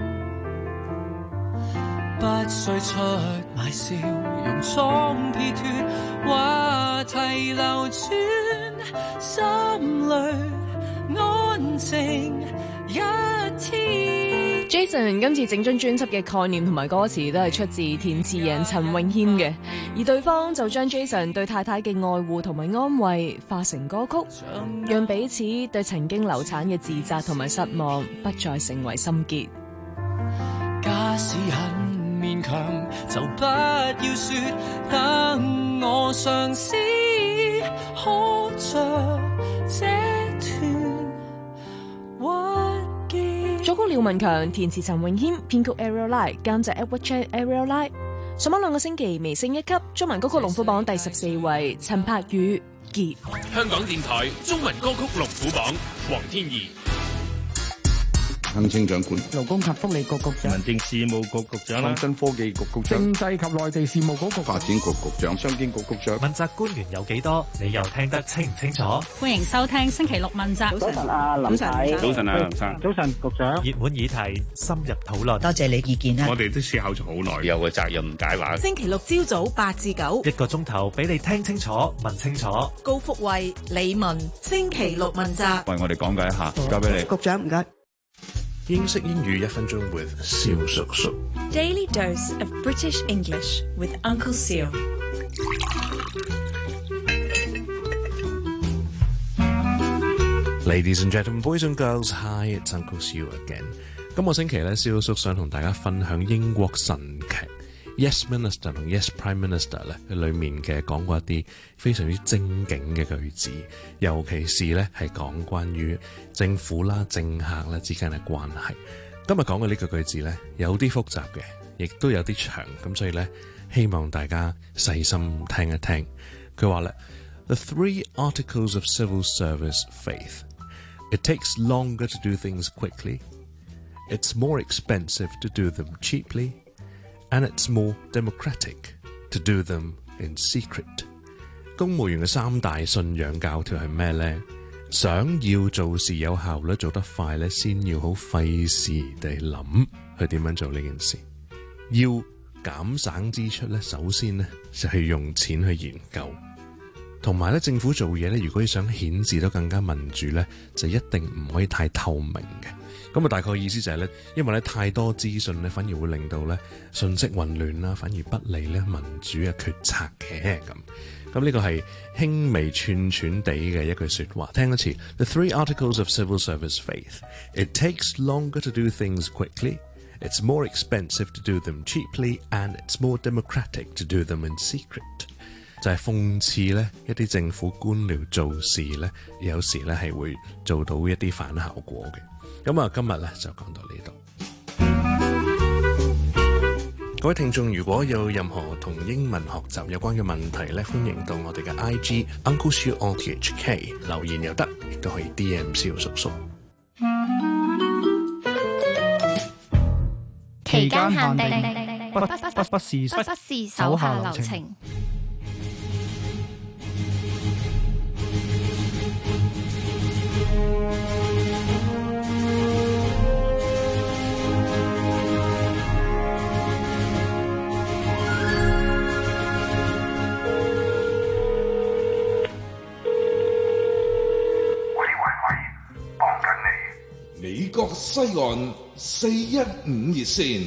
不需出賣笑容裝撇脱，話題流轉，心裏安靜一天。 Jason 今次整張專輯嘅概念同埋歌詞都係出自填詞人陳詠謙嘅，而對方就將 Jason 對太太嘅愛護同埋安慰化成歌曲，讓彼此對曾經流產嘅自責同埋失望不再成為心結。 假使很勉強，就不要說，等我嘗試可着這段鬱結。 作曲廖文強，填詞陳詠謙，編曲 Ariel Lai， 監製 Edward Chan Ariel Lai。上晚兩個星期微升一級，中文歌曲龍虎榜第十四位，陳柏宇結。 香港電台中文歌曲龍虎榜，黃天怡。 行政長官、 勞工及福利局局長、 民政事務局局長、創新科技局局長、 政制及內地事務局局長、 發展局局長、商經局局長。 問責官員有幾多？你又聽得清唔清楚？ 歡迎收聽星期六問責。 早晨啊，林太。 早晨啊，林生。 早晨，局長。 熱門議題，深入討論。 多謝你意見啊！ 我哋都思考咗好耐，有個責任解話。 星期六朝早八至九， 一個鐘頭俾你聽清楚、問清楚。 高福慧、李文，星期六問責。 為我哋講解一下，交俾你。 局長唔該。 英式英語一分鐘 with 蕭叔叔。 Daily dose of British English with Uncle Seal。 Ladies and gentlemen, boys and girls, hi, it's Uncle Seal again。今個星期咧，蕭叔想同大家分享英國神劇 Yes Minister 同 Yes Prime Minister 咧，裏面嘅講過一啲非常之精警嘅句子，尤其是咧係講關於政府啦、政客啦之間嘅關係。今日講嘅呢個句子咧，有啲複雜嘅，亦都有啲長，咁所以咧，希望大家細心聽一聽。佢話咧 ，The three articles of civil service faith. It takes longer to do things quickly. It's more expensive to do them cheaply.And it's more democratic to do them in secret. 公務員嘅三大信仰教條係咩呢？想要做事有效率做得快咧，先要好費事地諗去點樣做呢件事。要減省支出咧，首先咧就係用錢去研究。同埋咧，政府做嘢咧，如果你想顯示得更加民主咧，就一定唔可以太透明嘅。咁啊，大概意思就係咧，因為咧太多資訊咧，反而會令到咧信息混亂啦，反而不利咧民主嘅決策嘅咁。咁呢個係輕微串串地嘅一句説話。聽一次 ，The three articles of civil service faith. It takes longer to do things quickly. It's more expensive to do them cheaply, and it's more democratic to do them in secret. 就係諷刺咧一啲政府官僚做事咧，有時咧係會做到一啲反效果嘅。咁啊，今日咧就講到呢度。各位聽眾，如果有任何同英文學習有關嘅問題咧，歡迎到我哋嘅 I G Uncle Shiu R T H K 留言又得，亦都可以 D M 蕭叔叔。 期間限定，不不不不是不不是手下留情。 美國西岸四一五熱線，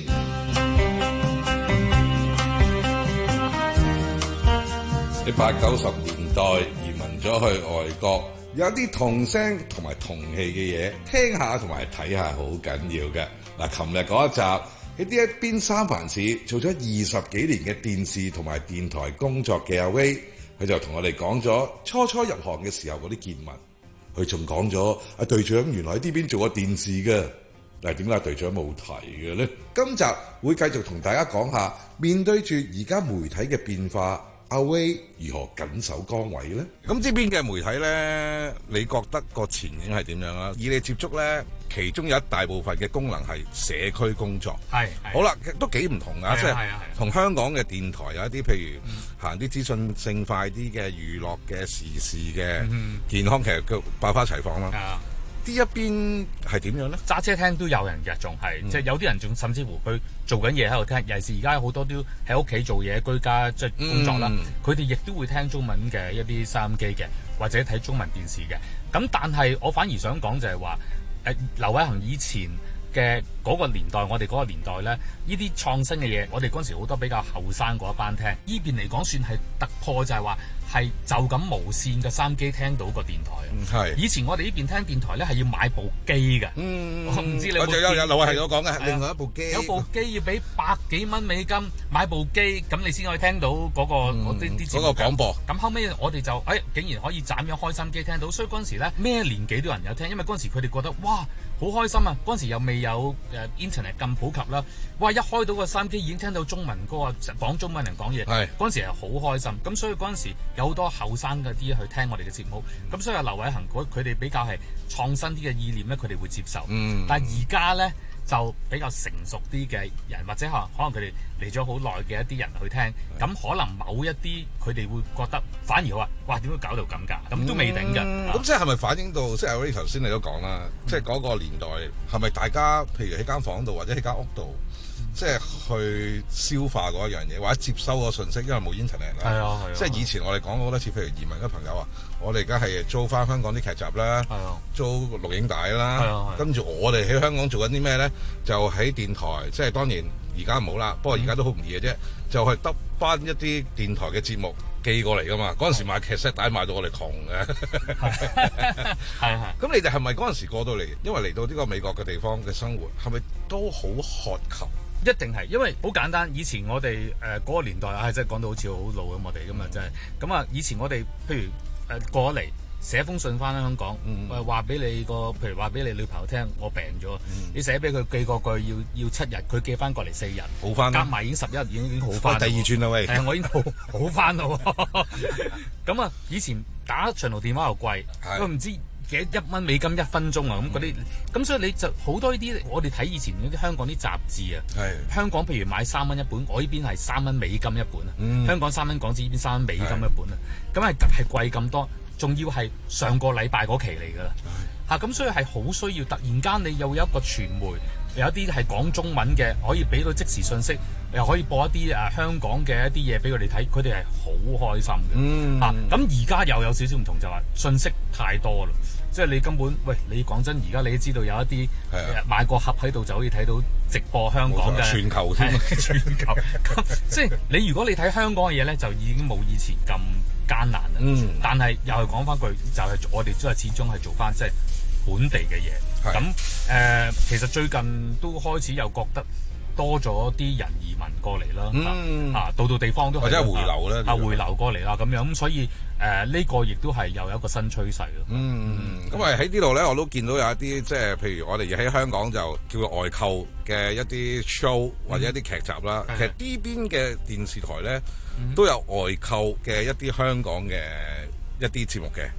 喺八九十年代移民咗去外國，有啲同聲同埋同氣嘅嘢，聽下同埋睇下好緊要嘅。嗱，琴日嗰一集喺呢一邊三藩市做咗二十幾年嘅電視同埋電台工作嘅阿威，佢就同我哋講咗初初入行嘅時候嗰啲見聞。佢仲講咗阿隊長原來喺呢邊做過電視嘅，但係點解隊長冇提嘅呢？今集會繼續同大家講下，面對住而家媒體嘅變化，阿威如何緊守崗位呢？ 咁呢邊嘅媒體呢，你覺得個前景係點樣啊？以你接觸呢，其中有一大部分嘅功能係社區工作。係，好啦，都幾唔同啊！即係同香港嘅電台有一啲，譬如行啲資訊性快啲嘅娛樂嘅時事嘅、嗯、健康，其實佢百花齊放啦。呢一邊係點樣咧？ 揸車聽都有人嘅，仲係、嗯、即係有啲人仲甚至乎佢做緊嘢喺度聽，尤其是而家好多都喺屋企做嘢、居家即係工作啦。佢哋亦都會聽中文嘅一啲收音機嘅，或者睇中文電視嘅。咁但係我反而想講就係話，誒劉偉恒以前嘅嗰個年代，我哋嗰個年代咧，呢啲創新嘅嘢，我哋嗰陣時好多比較後生嗰一班聽。呢邊嚟講算係突破，就係話係就咁無線嘅收音機聽到個電台。係、嗯、以前我哋呢邊聽電台咧係要買部機嘅。嗯，我唔知你有冇。我就有有劉偉恒有講嘅，另外一部機。有部機要俾百幾蚊美金買部機，咁你先可以聽到嗰、嗰個嗰啲啲節目。嗰個廣播。咁後尾我哋就誒、哎、竟然可以斬樣開心機聽到，所以嗰陣時咧咩年紀都有人有聽，因為嗰陣時佢哋覺得哇好開心啊！嗰陣時又未有誒 internet 咁普及啦，哇！一開到個收音機已經聽到中文歌啊，講中文人講嘢。係嗰陣時係好開心，咁所以嗰陣時有好多後生嗰啲去聽我哋嘅節目，咁所以劉偉恒佢哋比較係創新啲嘅意念咧，佢哋會接受。嗯。但係而家咧就比較成熟啲嘅人，或者可能可能佢哋嚟咗好耐嘅一啲人去聽，咁可能某一啲佢哋會覺得反而話，哇點解搞到咁㗎？咁、嗯、都未定㗎。咁、嗯、即係係咪反映到，即係我哋頭先你都講啦，即係嗰個年代係咪大家譬如喺間房度或者喺間屋度？即係去消化嗰一樣嘢，或者接收個信息，因為冇 internet 啦。係啊，係啊。即係以前我哋講過好多次，譬如移民嘅朋友啊，我哋而家係租翻香港啲劇集啦，係啊，租錄影帶啦，係啊，跟住我哋喺香港做緊啲咩咧？就喺電台，即係當然而家唔好啦，不過而家都好唔易嘅啫，就係得翻一啲電台嘅節目寄過嚟噶嘛。嗰陣時買劇 set 帶買到我哋窮嘅。係係。咁你哋係咪嗰陣時過到嚟？因為嚟到呢個美國嘅地方嘅生活，係咪都好渴求？ 一定係，因為好簡單。以前我哋誒嗰個年代啊，真係講到好似好老咁，我哋咁啊，真係咁啊。以前我哋譬如誒、呃、過咗嚟寫封信翻香港，誒話俾你個，譬如話俾你女朋友聽，我病咗，嗯、你寫俾佢寄過句要要七日，佢寄翻過嚟四日，好翻，夾埋已經十一日，已經已經好翻。第二轉啦喂，係我已經好好翻咯。咁啊，以前打長途電話又貴，我唔知。幾一蚊美金一分鐘啊！咁嗰啲，咁所以你就好多呢啲，我哋睇以前嗰啲香港啲雜誌啊，香港譬如買三蚊一本，我呢邊係三蚊美金一本啊、嗯，香港三蚊港紙，呢邊三蚊美金一本啊，咁係係貴咁多，仲要係上個禮拜嗰期嚟㗎啦，嚇咁、啊、所以係好需要，突然間你又有一個傳媒，有一啲係講中文嘅，可以俾到即時信息，又可以播一啲誒、啊、香港嘅一啲嘢俾佢哋睇，佢哋係好開心嘅，嚇咁而家又有少少唔同，就話信息太多啦。即係你根本，喂！你講真，而家你都知道有一啲買個盒喺度就可以睇到直播香港嘅全球添，全球。即係你如果你睇香港嘅嘢咧，就已經冇以前咁艱難啦。嗯。但係又係講翻句，就係、是、我哋都係始終係做翻即係本地嘅嘢。咁誒、呃，其實最近都開始又覺得多咗啲人移民過嚟啦。嗯。啊，到到地方都或者係回流咧。啊，回流過嚟啦，咁樣咁，所以。誒、呃、呢、這個亦都係又有一個新趨勢咯。 嗯，咁啊喺呢度咧，我都見到有一啲即係譬如我哋喺香港就叫做外購嘅一啲 show、嗯、或者一啲劇集啦。其實呢邊嘅電視台咧、嗯、都有外購嘅一啲香港嘅一啲節目嘅。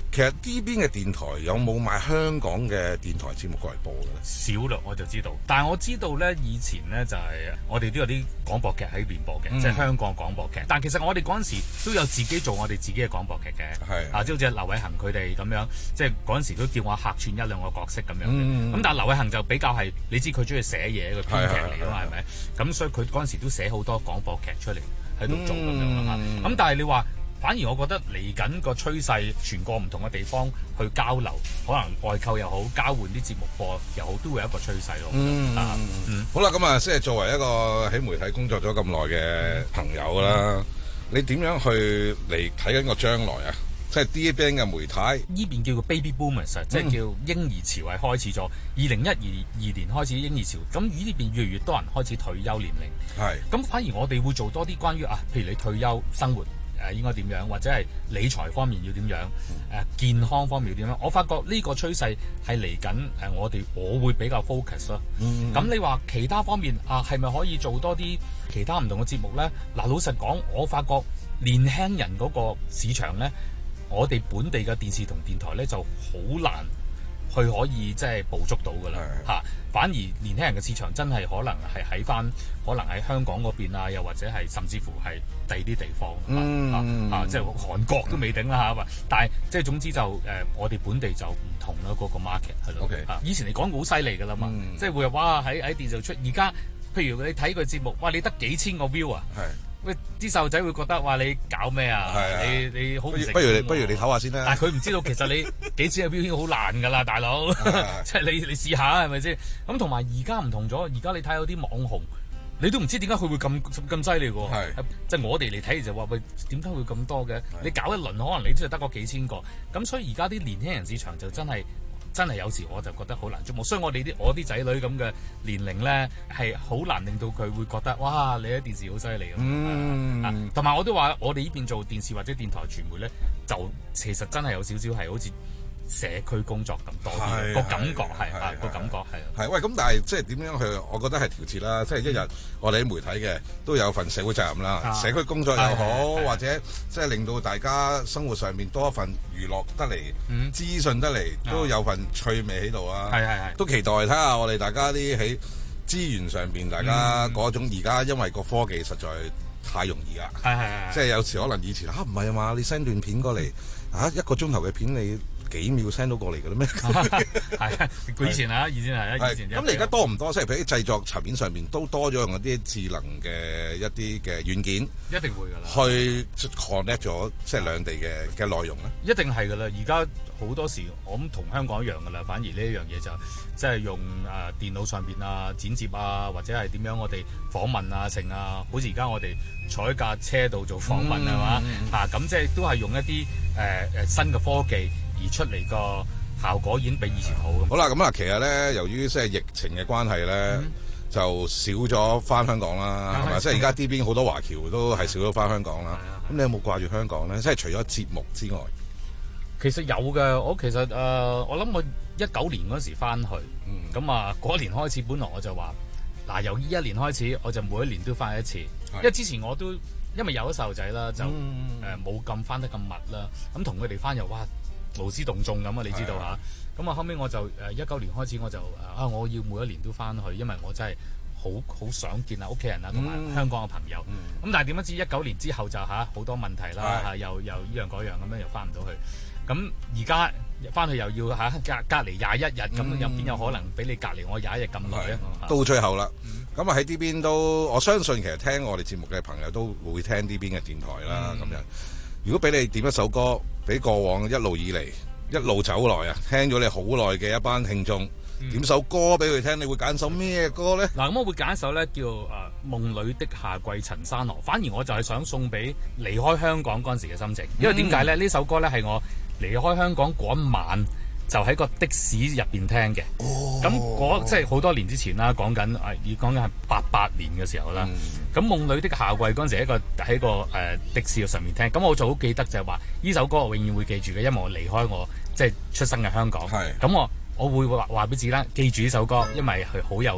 其實呢邊嘅電台有冇買香港嘅電台節目過嚟播嘅咧？ 少啦，我就知道。但係我知道咧，以前咧就係、是、我哋都有啲廣播劇喺邊播嘅，嗯、即係香港廣播劇。但其實我哋嗰陣時都有自己做我哋自己嘅廣播劇嘅，係啊，即係好似劉偉恒佢哋咁樣，即係嗰陣時都叫我客串一兩個角色咁樣嘅。咁、嗯、但係劉偉恒就比較係，你知佢中意寫嘢嘅編劇嚟㗎嘛，係咪？咁所以佢嗰陣時都寫好多廣播劇出嚟喺度做咁樣啦。咁、嗯、但係你話。反而我覺得嚟緊個趨勢，全國唔同嘅地方去交流，可能外購又好，交換啲節目播又好，都會有一個趨勢咯。 嗯啊，嗯，好啦，咁啊，即係作為一個喺媒體工作咗咁耐嘅朋友啦，嗯、你點樣去嚟睇緊個將來啊？即係 D B N 嘅媒體， 呢邊叫做 Baby Boomers，、嗯、即係叫嬰兒潮係開始咗。二零一二二年開始嬰兒潮，咁呢邊越嚟越多人開始退休年齡。係，咁反而我哋會做多啲關於啊，譬如你退休生活。誒應該點樣，或者係理財方面要點樣，誒、呃、健康方面要點樣？我發覺呢個趨勢係嚟緊誒，我哋我會比較 focus 咯。咁、嗯、你話其他方面啊，係咪可以做多啲其他唔同嘅節目咧？嗱，老實講，我發覺年輕人嗰個市場咧，我哋本地嘅電視同電台咧就好難去可以即係捕捉到㗎啦嚇。反而年輕人嘅市場真係可能係喺翻，可能喺香港嗰邊啊，又或者係甚至乎係第二啲地方、嗯、啊，啊即係韓國都未定啦嚇。但係即係總之就誒、呃，我哋本地就唔同啦，嗰、那個 market 係咯。Okay. 啊、以前嚟講好犀利㗎啦嘛，嗯、即係會哇喺喺電視出，而家譬如你睇個節目，哇你得幾千個 view 啊！喂，啲細路仔會覺得話你搞咩啊？你你好唔成功喎。不如你不如你唞下先啦。但係佢唔知道其實你幾錢嘅標籤好難㗎啦，大佬。即係你你試下係咪先？咁同埋而家唔同咗，而家你睇有啲網紅，你都唔知點解佢會咁咁犀利喎。係。即係我哋嚟睇就話喂，點解會咁多嘅？你搞一輪可能你都係得個幾千個。咁所以而家啲年輕人市場就真係。真係有時我就覺得好難捉摸，所以我哋啲我啲仔女咁嘅年齡咧係好難令到佢會覺得哇你喺電視好犀利咁。嗯，同埋、啊、我都話我哋呢邊做電視或者電台傳媒咧，就其實真係有少少係好似社區工作咁多啲個感覺係啊個感覺係。係喂，咁但係即係點樣去？我覺得係調節啦。即係一日我哋喺媒體嘅都有份社會責任啦，社區工作又好，或者即係令到大家生活上面多一份娛樂得嚟，嗯、資訊得嚟，都有份趣味喺度啊！係係係，都期待睇下我哋大家啲喺資源上邊，大家嗰種而家因為個科技實在太容易啦。係係係，即係有時可能以前啊唔係啊嘛，你 send 段片過嚟啊一個鐘頭嘅片你。幾秒 send 到過嚟㗎啦咩？係以前啊，以前係啊，以前。 咁你而家多唔多？即係譬如啲製作層面上面都多咗用一啲智能嘅一啲嘅軟件， 一定會㗎啦。 去 connect 咗即係兩地嘅嘅內容咧。 一定係㗎啦！而家好多時我諗同香港一樣㗎啦，反而呢一樣嘢就即係用誒、呃、電腦上邊啊剪接啊，或者係點樣我哋訪問啊成啊，好似而家我哋坐喺架車度做訪問係嘛嚇咁，即係都係用一啲誒誒新嘅科技。而出嚟個效果已經比以前好。 好啦，咁啊，其實咧，由於即係疫情嘅關係咧，嗯、就少咗翻香港啦，係咪？即係而家呢邊好多華僑都係少咗翻香港啦。咁你有冇掛住香港咧？即係除咗節目之外， 其實有嘅。我其實誒、呃，我諗我一九年嗰時翻去，咁、嗯、啊嗰年開始，本來我就話嗱，由呢一年開始，我就每一年都翻一次，因為之前我都因為有咗細路仔啦，就誒冇咁翻得咁密啦。咁同佢哋翻又哇〜勞師動眾咁啊！你知道嚇，咁啊後尾我就誒一九年開始我就啊我要每一年都翻去，因為我真係好好想見下屋企人啊，同埋香港嘅朋友。咁、嗯、但係點不知一九年之後就嚇好、啊、多問題啦嚇，又又依樣嗰樣咁樣又翻唔到去。咁而家翻去又要嚇隔隔離廿一日，咁有邊有可能俾你隔離我廿一日咁耐啊？ 到最後啦，咁啊喺呢邊都我相信其實聽我哋節目嘅朋友都會聽呢邊嘅電台啦。咁、嗯、樣如果俾你點一首歌，俾過往一路以嚟一路走來啊，聽咗你好耐嘅一班聽眾、嗯、點首歌俾佢聽，你會揀首咩歌咧？ 嗱，咁我會揀一首咧叫誒《夢裏的夏季陳山河》，反而我就係想送俾離開香港嗰陣時嘅心情，因為點解咧？呢、嗯、首歌咧係我離開香港嗰一晚就喺個的士入邊聽嘅。咁嗰、哦、即係好多年之前啦，講緊誒，要講緊係八八年嘅時候啦。咁、嗯《夢裏的夏季》嗰陣時喺個喺個誒、呃、的士上面聽，咁我就好記得就係話呢首歌我永遠會記住嘅，因為我離開我即係出生嘅香港。咁我我會話話俾自己啦，記住呢首歌，因為佢好有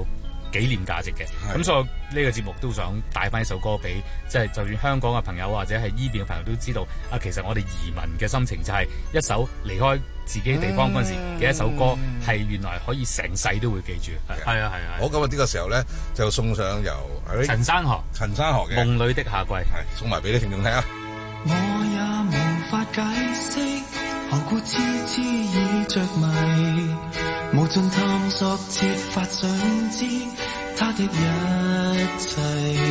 紀念價值嘅。咁所以呢個節目都想帶翻一首歌俾，即係就算香港嘅朋友或者係依邊嘅朋友都知道，啊其實我哋移民嘅心情就係一首離開自己地方嗰陣時嘅一首歌，係原來可以成世都會記住。係啊係啊。 好，咁啊呢個時候咧就送上由陳生河陳生河嘅 《夢裏的夏季》， 係送埋俾啲聽眾聽啊！ 我也無法解釋，何故痴痴已着迷，無盡探索，設法想知他的一切，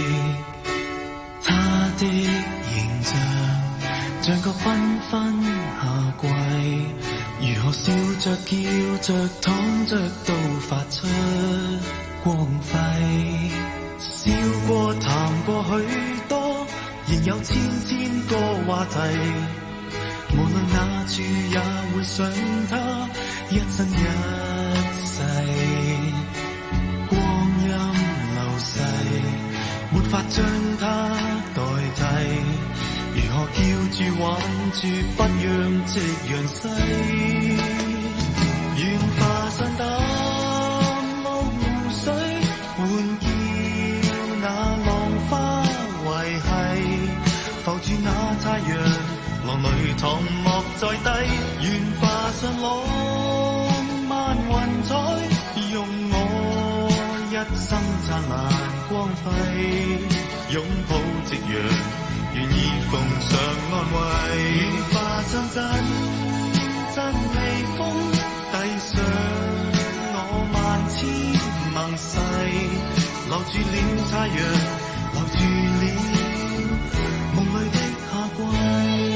他的形象像個繽紛夏季，如何笑着叫着躺着都發出光輝，笑過談過許多，仍有千千個話題，無論哪處也會想他一生一世，光陰流逝，沒法將它代替，如何叫住挽住不讓夕陽西，願化身淡漠湖水，換叫那浪花維繫，浮住那太陽，浪裏藏莫在低，願化身浪漫雲彩，用我一生燦爛光輝，擁抱夕陽，願意奉上安慰，願化身真真微風，遞上我萬千盟誓，留住了太陽，留住了夢裏的夏季。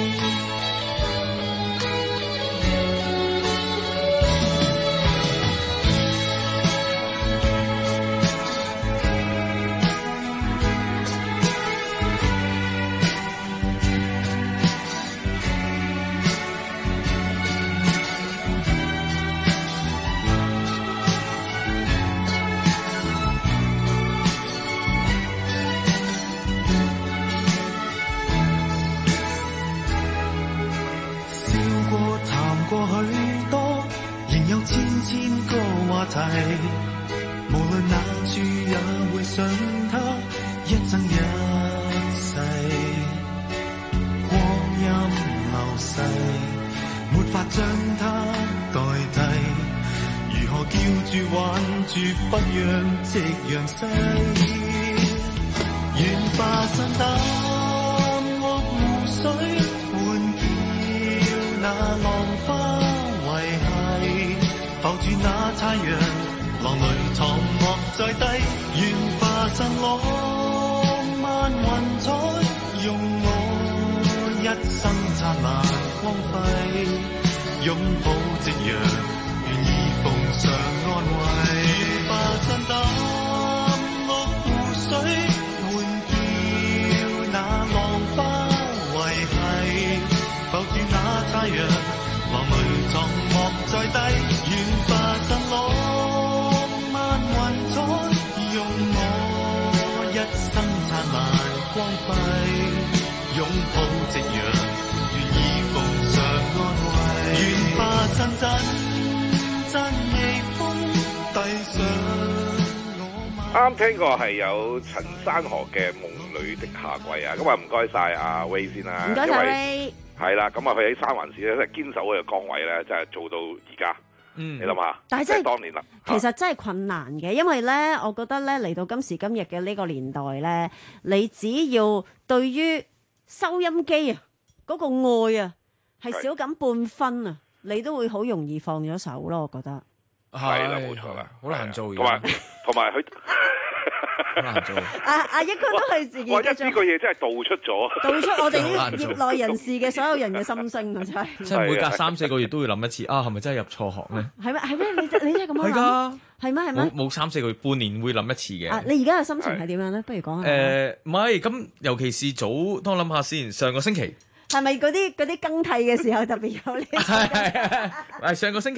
無論哪處也會想他一生一世，光陰流逝，沒法將他代替，如何叫住挽住不讓夕陽西，願化身淡漠湖水，換叫那浪花維繫，浮住那太陽，浪裏藏莫在低，願化身浪漫雲彩，用我一生燦爛光輝，擁抱夕陽，願意奉上安慰，願化身淡漠湖水，換叫那浪花維繫，浮住那太陽，浪裏藏莫在低，願化身浪漫雲彩，用我一生燦爛光輝，擁抱夕陽，願意奉上安慰，願化身真真微風，遞上我。 啱聽過係有陳山河嘅《夢裏的夏季》啊，咁啊唔該晒阿威先啦， 唔該晒威。 係啦，咁啊佢喺三環市咧，即係堅守嗰個崗位咧，真係做到而家。嗯，你諗下， 但係真係當年啦， 其實真係困難嘅，因為咧，我覺得咧嚟到今時今日嘅呢個年代咧，你只要對於收音機啊嗰個愛啊係少緊半分啊，你都會好容易放咗手咯，我覺得。 係啦，冇錯啦， 好難做嘅。 同埋同埋佢。 好難做。 阿阿益哥都係自己。 哇！一呢個嘢真係道出咗。 道出我哋啲業內人士嘅所有人嘅心聲啊！真係。 即係每隔三四個月都會諗一次啊，係咪真係入錯行咧？ 係咩？係咩？你真你真係咁樣諗？係㗎。係咩？係咩？ 冇冇三四個月，半年會諗一次嘅。 啊！你而家嘅心情係點樣咧？不如講下。 誒唔係咁，尤其是早，當我諗下先。上個星期係咪嗰啲嗰啲更替嘅時候特別有呢？ 係係係。上個星期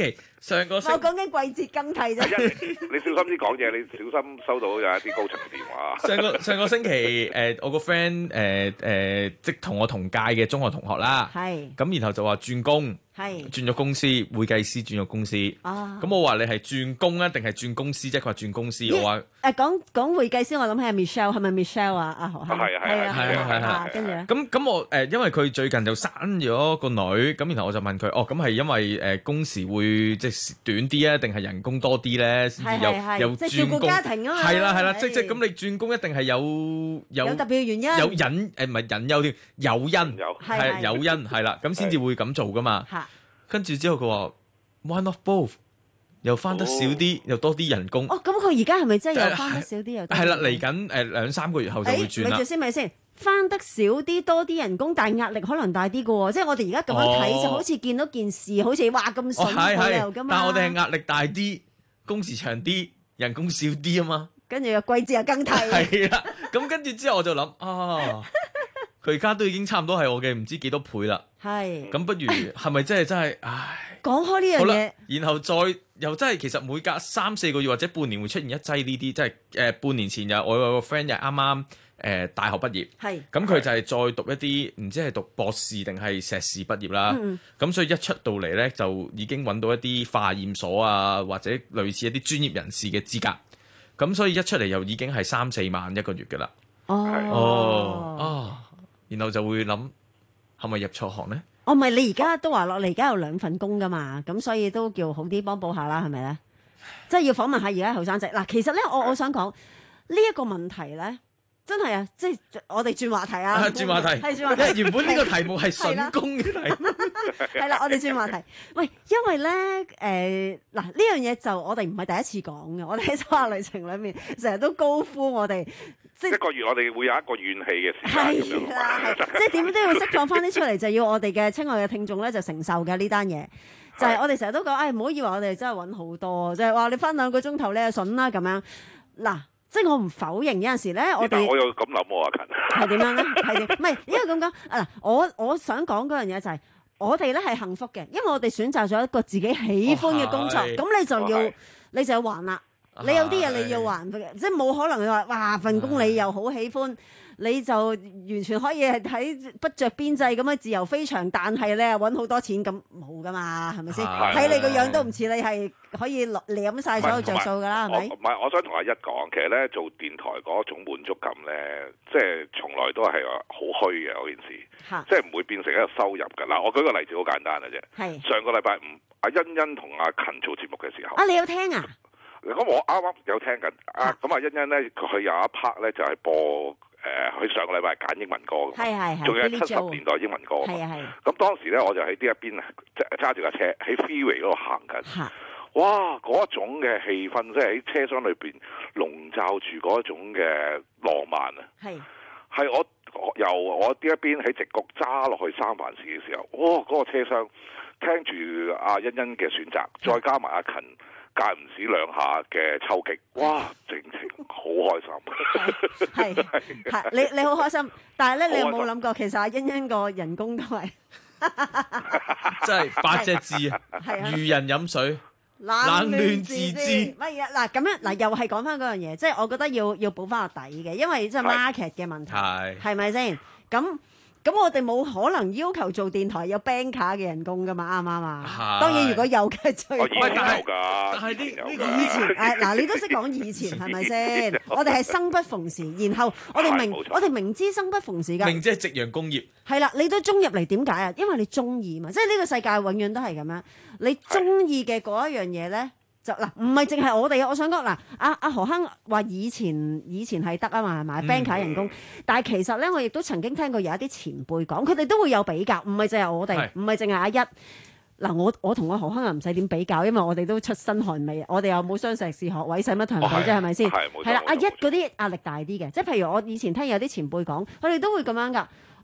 上個星我講緊季節更替啫。 你小心啲講嘢，你小心收到有一啲高層嘅電話。 上個上個星期誒、呃，我個 friend 誒誒，即同我同屆嘅中學同學啦。係。咁然後就話轉工。係轉咗公司，會計師轉咗公司。啊！咁我話你係轉工啊，定係轉公司啫？佢話轉公司。我話誒講講會計師，我諗起係 Michelle，係咪 Michelle 啊？阿何生。係啊係啊係啊係啊。跟住咧。咁咁我誒，因為佢最近就生咗個女，咁然後我就問佢，哦，咁係因為誒工時會即係短啲啊，定係人工多啲咧？先至有有轉工。即係照顧家庭啊嘛。係啦係啦，即即咁你轉工一定係有有有特別嘅原因。有隱誒唔係隱憂添，誘因係誘因係啦，咁先至會咁做噶嘛。跟住之後佢話 one of both 又翻得少啲，又多啲人工。哦，咁佢而家係咪真係又翻得少啲又？係啦，嚟緊誒兩三個月後就會轉啦。咪住先，咪先，翻得少啲，多啲人工，但係壓力可能大啲嘅喎。即係我哋而家咁樣睇，就好似見到件事好似哇咁順利㗎嘛。但係我哋係壓力大啲，工時長啲，人工少啲啊嘛。跟住又季節又更替。係啦，咁跟住之後我就諗啊。佢而家都已經差唔多係我嘅唔知幾多倍啦。係。咁不如係咪真係真係？唉。講開呢樣嘢。然後再又真係其實每隔三四個月或者半年會出現一劑呢啲，即係誒半年前有我有個 friend 又啱啱誒大學畢業。係。咁佢就係再讀一啲唔知係讀博士定係碩士畢業啦。嗯。咁所以一出到嚟咧就已經揾到一啲化驗所啊或者類似一啲專業人士嘅資格。咁所以一出嚟又已經係三四萬一個月㗎啦。哦。哦。啊。然後就會諗係咪入錯行咧？哦，唔係你而家都話落嚟，而家有兩份工噶嘛，咁所以都叫好啲幫補下啦，係咪咧？即係要訪問下而家後生仔嗱，其實咧我我想講呢一個問題咧，真係啊，即係我哋轉話題啊，轉話題係轉話題。原本呢個題目係筍工嘅題目，係啦，我哋轉話題。喂，因為咧誒嗱呢樣嘢就我哋唔係第一次講嘅，我哋喺收下旅程裏面成日都高呼我哋。即一個月我哋會有一個怨氣嘅時間咁樣，係即係點都要釋放翻啲出嚟，就要我哋嘅親愛嘅聽眾咧就承受嘅呢單嘢。就係、是、我哋成日都講，唉唔好以為我哋真係揾好多，就係、是、話你翻兩個鐘頭咧筍啦咁樣。嗱，即係我唔否認有陣時咧，我哋我有咁諗喎，阿勤係點樣咧？係點？唔係因為咁講啊！我我想講嗰樣嘢就係、是、我哋咧係幸福嘅，因為我哋選擇咗一個自己喜歡嘅工作，咁、哦、你就要、哦、你就要還啦。你有啲嘢你要還嘅，即係冇可能你話哇份工你又好喜歡，你就完全可以係喺不着邊際咁樣自由飛翔，但係你又揾好多錢咁冇噶嘛，係咪先？睇你個樣都唔似你係可以攬晒所有着數㗎啦，係咪？唔係，我想同阿一講，其實咧做電台嗰種滿足感咧，即係從來都係話好虛嘅嗰件事，即係唔會變成一個收入㗎。嗱，我舉個例子好簡單嘅啫。係上個禮拜五，阿欣欣同阿勤做節目嘅時候，啊，你有聽啊？咁我啱啱有聽緊啊，咁啊欣欣咧佢有一 part 咧就係播誒，佢、呃、上個禮拜揀英文歌，係係係，仲有七十年代英文歌，係啊係。咁當時咧我就喺呢一邊啊，揸住架車喺 freeway 嗰度行緊，哇！嗰種嘅氣氛，即係喺車廂裏邊籠罩住嗰種嘅浪漫啊，係係我由我呢一邊喺直谷揸落去三藩市嘅時候，哇！嗰、嗰個車廂聽住阿欣欣嘅選擇，再加埋阿勤。間唔時兩下嘅抽擊，哇！正情好開心，係係你你好開心，但係咧你有冇諗過，其實阿欣欣個人工都係真係八隻字啊，如人飲水，冷暖自知。乜嘢嗱咁樣嗱，又係講翻嗰樣嘢，即係我覺得要要補翻個底嘅，因為即係 market 嘅問題，係係咪先咁？咁我哋冇可能要求做電台有 banker 嘅人工噶嘛，啱唔啱啊？當然如果有嘅最好，但係但係啲呢個以前誒嗱，你都識講以前係咪先？我哋係生不逢時，然後我哋明我哋明知生不逢時㗎，明知係夕陽工業。係啦，你都中入嚟點解啊？因為你中意嘛，即係呢個世界永遠都係咁樣，你中意嘅嗰一樣嘢咧。就嗱，唔係淨係我哋，我想講嗱，阿阿何亨話以前以前係得啊嘛，係咪 banker 人工？但係其實咧，我亦都曾經聽過有一啲前輩講，佢哋都會有比較，唔係淨係我哋，唔係淨係阿一。嗱，我我同阿何亨又唔使點比較，因為我哋都出身寒微，我哋又冇雙碩士學位，使乜同人比啫？係咪先？係啦，阿一嗰啲壓力大啲嘅，即係譬如我以前聽有啲前輩講，佢哋都會咁樣㗎。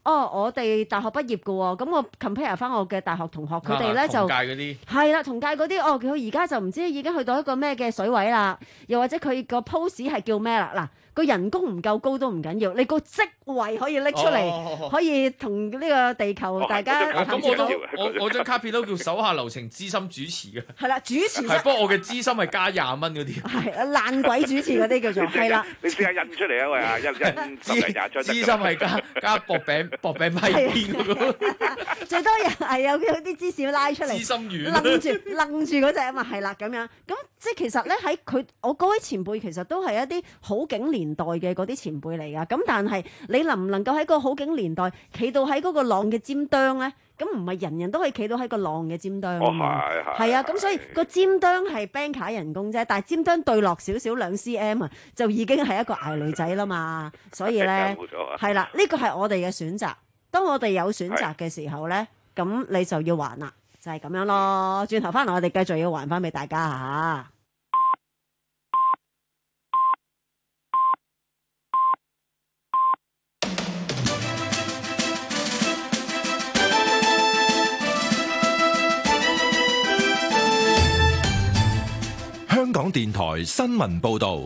哦，我哋大學畢業嘅喎，咁我 compare 翻我嘅大學同學，佢哋咧就同屆嗰啲係啦，同屆嗰啲哦，佢而家就唔知已經去到一個咩嘅水位啦，又或者佢個 post 係叫咩啦嗱。個人工唔夠高都唔緊要，你個職位可以拎出嚟， 哦、 可以同呢個地球大家。 咁、哦、我都我我張卡片都叫手下留情資深主持嘅。 係啦，主持係，不過我嘅資深係加廿蚊嗰啲。係爛鬼主持嗰啲叫做係啦。 你試下印出嚟啊！喂啊，印印十零廿張。 資深係加加薄餅薄餅批邊嗰個。 最多人係有啲芝士拉出嚟。 資深軟。 愣住愣住嗰隻啊嘛，係啦咁樣。咁即係其實咧喺佢我嗰位前輩其實都係一啲好景年代嘅嗰啲前輩嚟噶，咁但係你能唔能夠喺個好景年代企到喺嗰個浪嘅尖端咧？咁唔係人人都可以企到喺個浪嘅尖端啊嘛，係啊，咁所以個尖端係 banker 人工啫，但係尖端對落少少兩 cm 啊，就已經係一個捱女仔啦嘛，所以咧係啦，呢個係我哋嘅選擇。當我哋有選擇嘅時候咧，咁你就要還啦，就係咁樣咯。轉頭翻嚟，我哋繼續要還翻俾大家嚇。 香港電台新聞報導，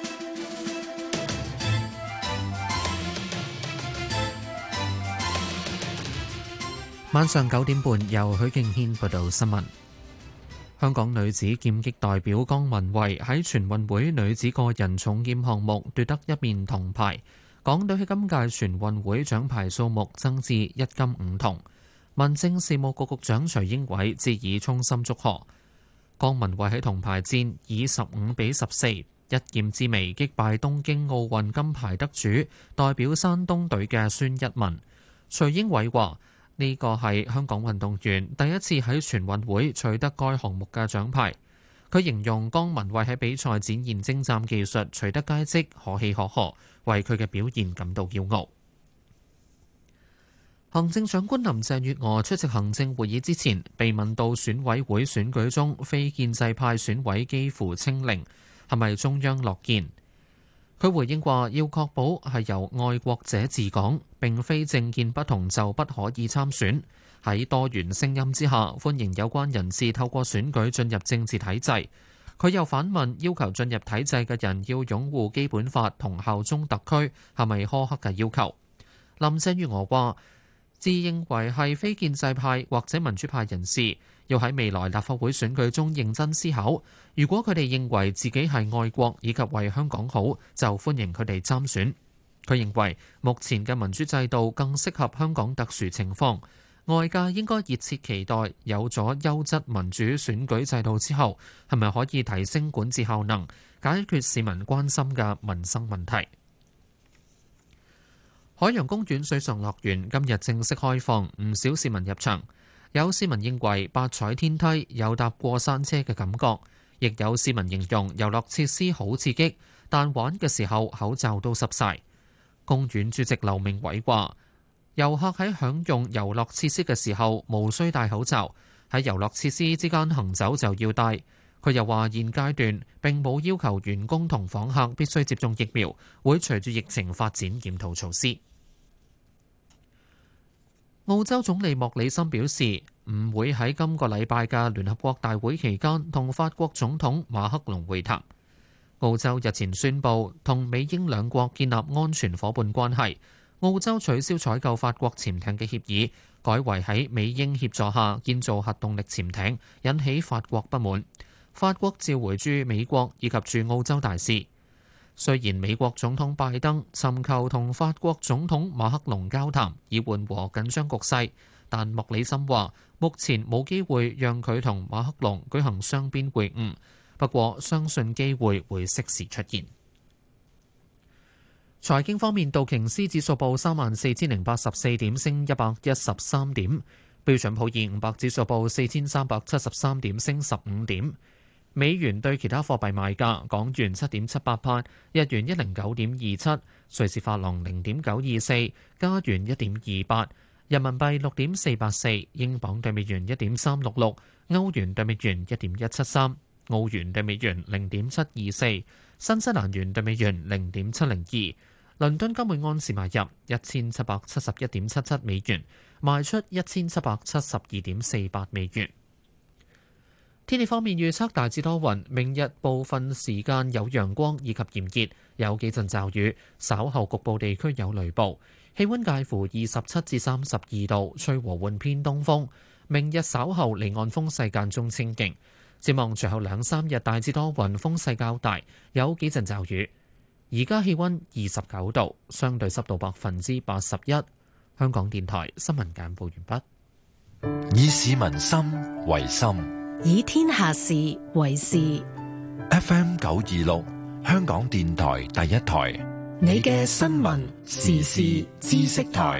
晚上九點半由許敬軒報道新聞。香港女子劍擊代表江文慧喺全運會女子個人重劍項目奪得一面銅牌，港隊喺今屆全運會獎牌數目增至一金五銅。民政事務局局長徐英偉致以衷心祝賀。江文慧喺銅牌戰以十五比十四一劍之微擊敗東京奧運金牌得主代表山東隊嘅孫一文。徐英偉話：呢個係香港運動員第一次喺全運會取得該項目嘅獎牌。佢形容江文慧喺比賽展現精湛技術，取得佳績，可喜可賀，為佢嘅表現感到驕傲。行政長官林鄭月娥出席行政會議之前，被問到選委會選舉中非建制派選委幾乎清零，係咪中央樂見？佢回應話：要確保係由愛國者治港，並非政見不同就不可以參選。喺多元聲音之下，歡迎有關人士透過選舉進入政治體制。佢又反問：要求進入體制嘅人要擁護基本法同效忠特區，係咪苛刻嘅要求？林鄭月娥話：自認為係非建制派或者民主派人士，要喺未來立法會選舉中認真思考。如果佢哋認為自己係愛國以及為香港好，就歡迎佢哋參選。佢認為目前嘅民主制度更適合香港特殊情況，外界應該熱切期待有咗優質民主選舉制度之後，係咪可以提升管治效能，解決市民關心嘅民生問題。海洋公園水上樂園今日正式開放，唔少市民入場。有市民認為八彩天梯有搭過山車嘅感覺，亦有市民形容遊樂設施好刺激，但玩嘅時候口罩都濕晒。公園主席劉明偉話：遊客喺享用遊樂設施嘅時候無需戴口罩，喺遊樂設施之間行走就要戴。佢又話：現階段並冇要求員工同訪客必須接種疫苗，會隨住疫情發展檢討措施。澳洲總理莫里森表示，唔會喺今個禮拜嘅聯合國大會期間同法國總統馬克龍會談。澳洲日前宣布同美英兩國建立安全夥伴關係，澳洲取消採購法國潛艇嘅協議，改為喺美英協助下建造核動力潛艇，引起法國不滿。法國召回駐美國以及駐澳洲大使。雖然美國總統拜登尋求同法國總統馬克龍交談，以緩和緊張局勢，但莫里森話目前冇機會讓佢同馬克龍舉行雙邊會晤，不過相信機會會適時出現。財經方面，道瓊斯指數報三萬四千零八十四點，升一百一十三點；標準普爾五百指數報四千三百七十三點，升十五點。美元對其他貨幣賣價：港元七點七八八，日元一零九點二七，瑞士法郎零點九二四，加元一點二八，人民幣六點四八四，英鎊對美元一點三六六，歐元對美元一點一七三，澳元對美元零點七二四，新西蘭元對美元零點七零二。 倫敦金每安士買入一千七百七十一點七七美元，賣出一千七百七十二點四八美元。天氣方面預測大致多雲，明日部分時間有陽光以及炎熱，有幾陣驟雨，稍後局部地區有雷暴。氣溫介乎二十七至三十二度，吹和緩偏東風。明日稍後離岸風勢間中清勁。展望隨後兩三日大致多雲，風勢較大，有幾陣驟雨。而家氣溫二十九度，相對濕度百分之八十一。香港電台新聞簡報完畢。 以市民心為心。 以天下事為事。 F M 九二六，香港電台第一台， 你嘅新聞時事知識台，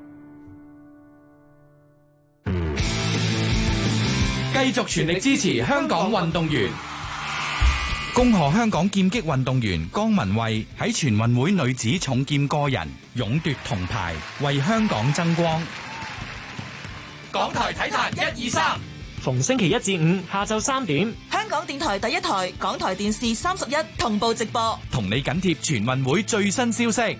繼續全力支持香港運動員。恭賀香港劍擊運動員江文慧喺全運會女子重劍個人勇奪銅牌，為香港爭光。港台體壇一二三。 逢星期一至五下晝三點， 香港電台第一台、港台電視三十一同步直播， 同你緊貼全運會最新消息。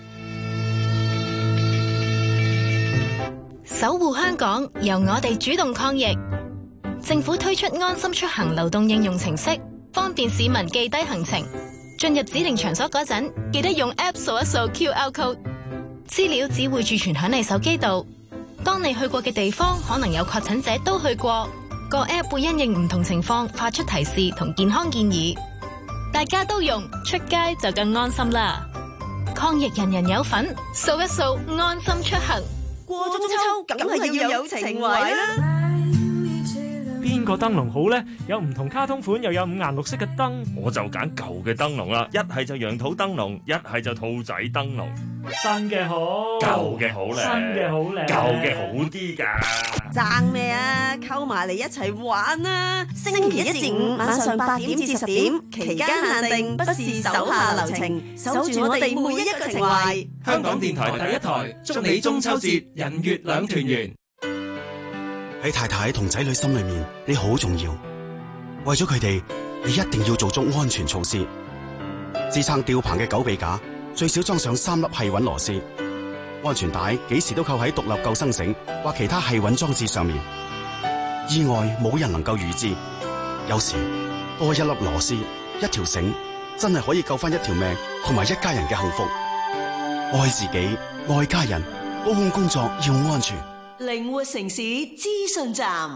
守護香港，由我哋主動抗疫。政府推出安心出行流動應用程式，方便市民記低行程。進入指定場所嗰陣，記得用 App 掃一掃 Q R code， 資料只會儲存響你手機度。當你去過嘅地方可能有確診者都去過。個 app 會因應唔同情況發出提示同健康建議，大家都用，出街就更安心啦。抗疫人人有份，掃一掃安心出行。 過中秋梗係要有情懷啦。 邊個燈籠好呢？有唔同卡通款，又有五顏六色嘅燈，我就揀舊嘅燈籠啦。一係就羊肚燈籠，一係就兔仔燈籠。新嘅好，舊嘅好靚，新嘅好靚，舊嘅好啲㗎。 爭咩啊？溝埋嚟一齊玩啊！星期一至五晚上八點至十點，期間限定，不是手下留情，守住我哋每一個情懷。 香港電台第一台，祝你中秋節人月兩團圓。 喺太太同仔女心裏面，你好重要。為咗佢哋，你一定要做足安全措施。支撐吊棚嘅狗臂架最少裝上三粒繫穩螺絲。安全帶幾時都扣喺獨立救生繩或其他繫穩裝置上面。意外冇人能夠預知，有時多一粒螺絲、一條繩，真係可以救翻一條命同埋一家人嘅幸福。愛自己，愛家人，高空工作要安全。 靈活城市資訊站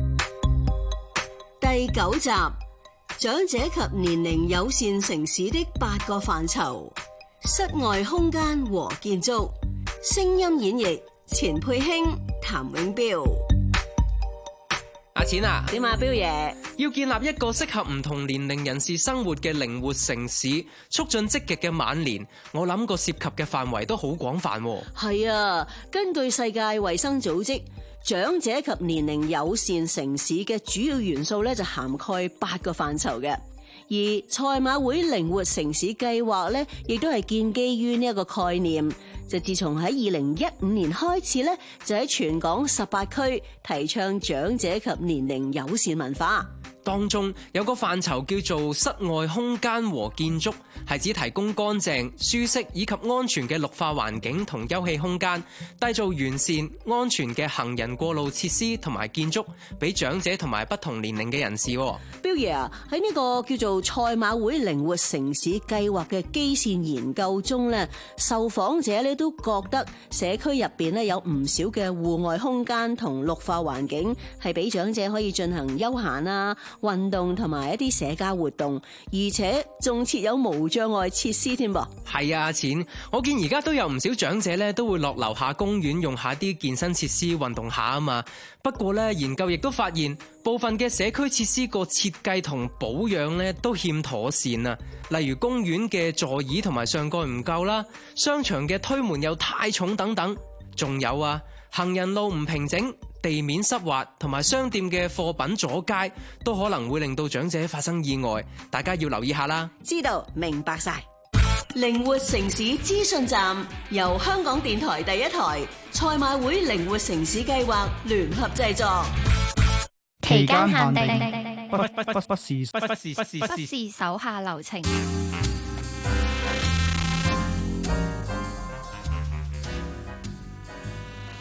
第九集，長者及年齡友善城市的八個範疇，室外空間和建築，聲音演繹，錢佩卿、譚永標。 阿錢啊， 點啊，標爺？ 要建立一個適合唔同年齡人士生活嘅靈活城市，促進積極嘅晚年，我諗個涉及嘅範圍都好廣泛。 係啊，根據世界衛生組織，長者及年齡友善城市嘅主要元素咧就涵蓋八個範疇嘅。而賽馬會靈活城市計劃咧，亦都係建基於呢一個概念。就自從喺二零一五年開始咧，就喺全港十八區提倡長者及年齡友善文化。 當中有個範疇叫做室外空間和建築，係指提供乾淨、舒適以及安全嘅綠化環境同休憩空間，締造完善、安全嘅行人過路設施同埋建築，俾長者同埋不同年齡嘅人士。標爺啊，喺呢個叫做賽馬會靈活城市計劃嘅基線研究中咧，受訪者咧都覺得社區入邊咧有唔少嘅戶外空間同綠化環境，係俾長者可以進行休閒啊、運動同埋一啲社交活動，而且仲設有無障礙設施添噃。 係啊，錢，我見而家都有唔少長者咧都會落樓下公園用下啲健身設施運動下啊嘛。不過咧，研究亦都發現部分嘅社區設施個設計同保養咧都欠妥善啊。例如公園嘅座椅同埋上蓋唔夠啦，商場嘅推門又太重等等。仲有啊，行人路唔平整，地面濕滑，同埋商店嘅貨品阻街，都可能會令到長者發生意外，大家要留意下啦。 知道，明白晒。靈活城市資訊站由香港電台第一台、賽馬會靈活城市計劃聯合製作， 期間限定，不不不不不是不不是不是不是手下留情。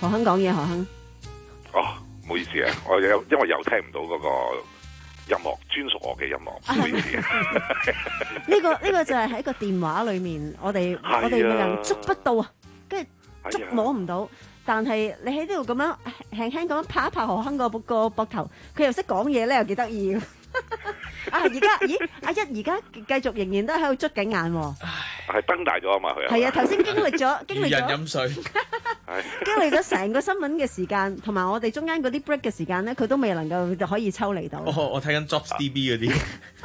何亨講嘢，何亨。 哦，唔好意思啊，我有因為又聽唔到嗰個音樂專屬我嘅音樂，唔好意思啊。 呢個呢個就係喺個電話裏面，我哋我哋人捉不到啊，跟住捉摸唔到。但係你喺呢度咁樣輕輕咁樣拍一拍何亨個個膊頭，佢又識講嘢咧，又幾得意。啊！而家咦？阿一而家繼續仍然都喺度捽緊眼喎。 係瞪大咗啊嘛，佢係啊！頭先經歷咗經歷咗人飲水， 經歷咗成個新聞嘅時間，同埋我哋中間嗰啲 break 嘅時間咧，佢都未能夠可以抽離到。 哦、我睇緊 Jobs D B 嗰啲。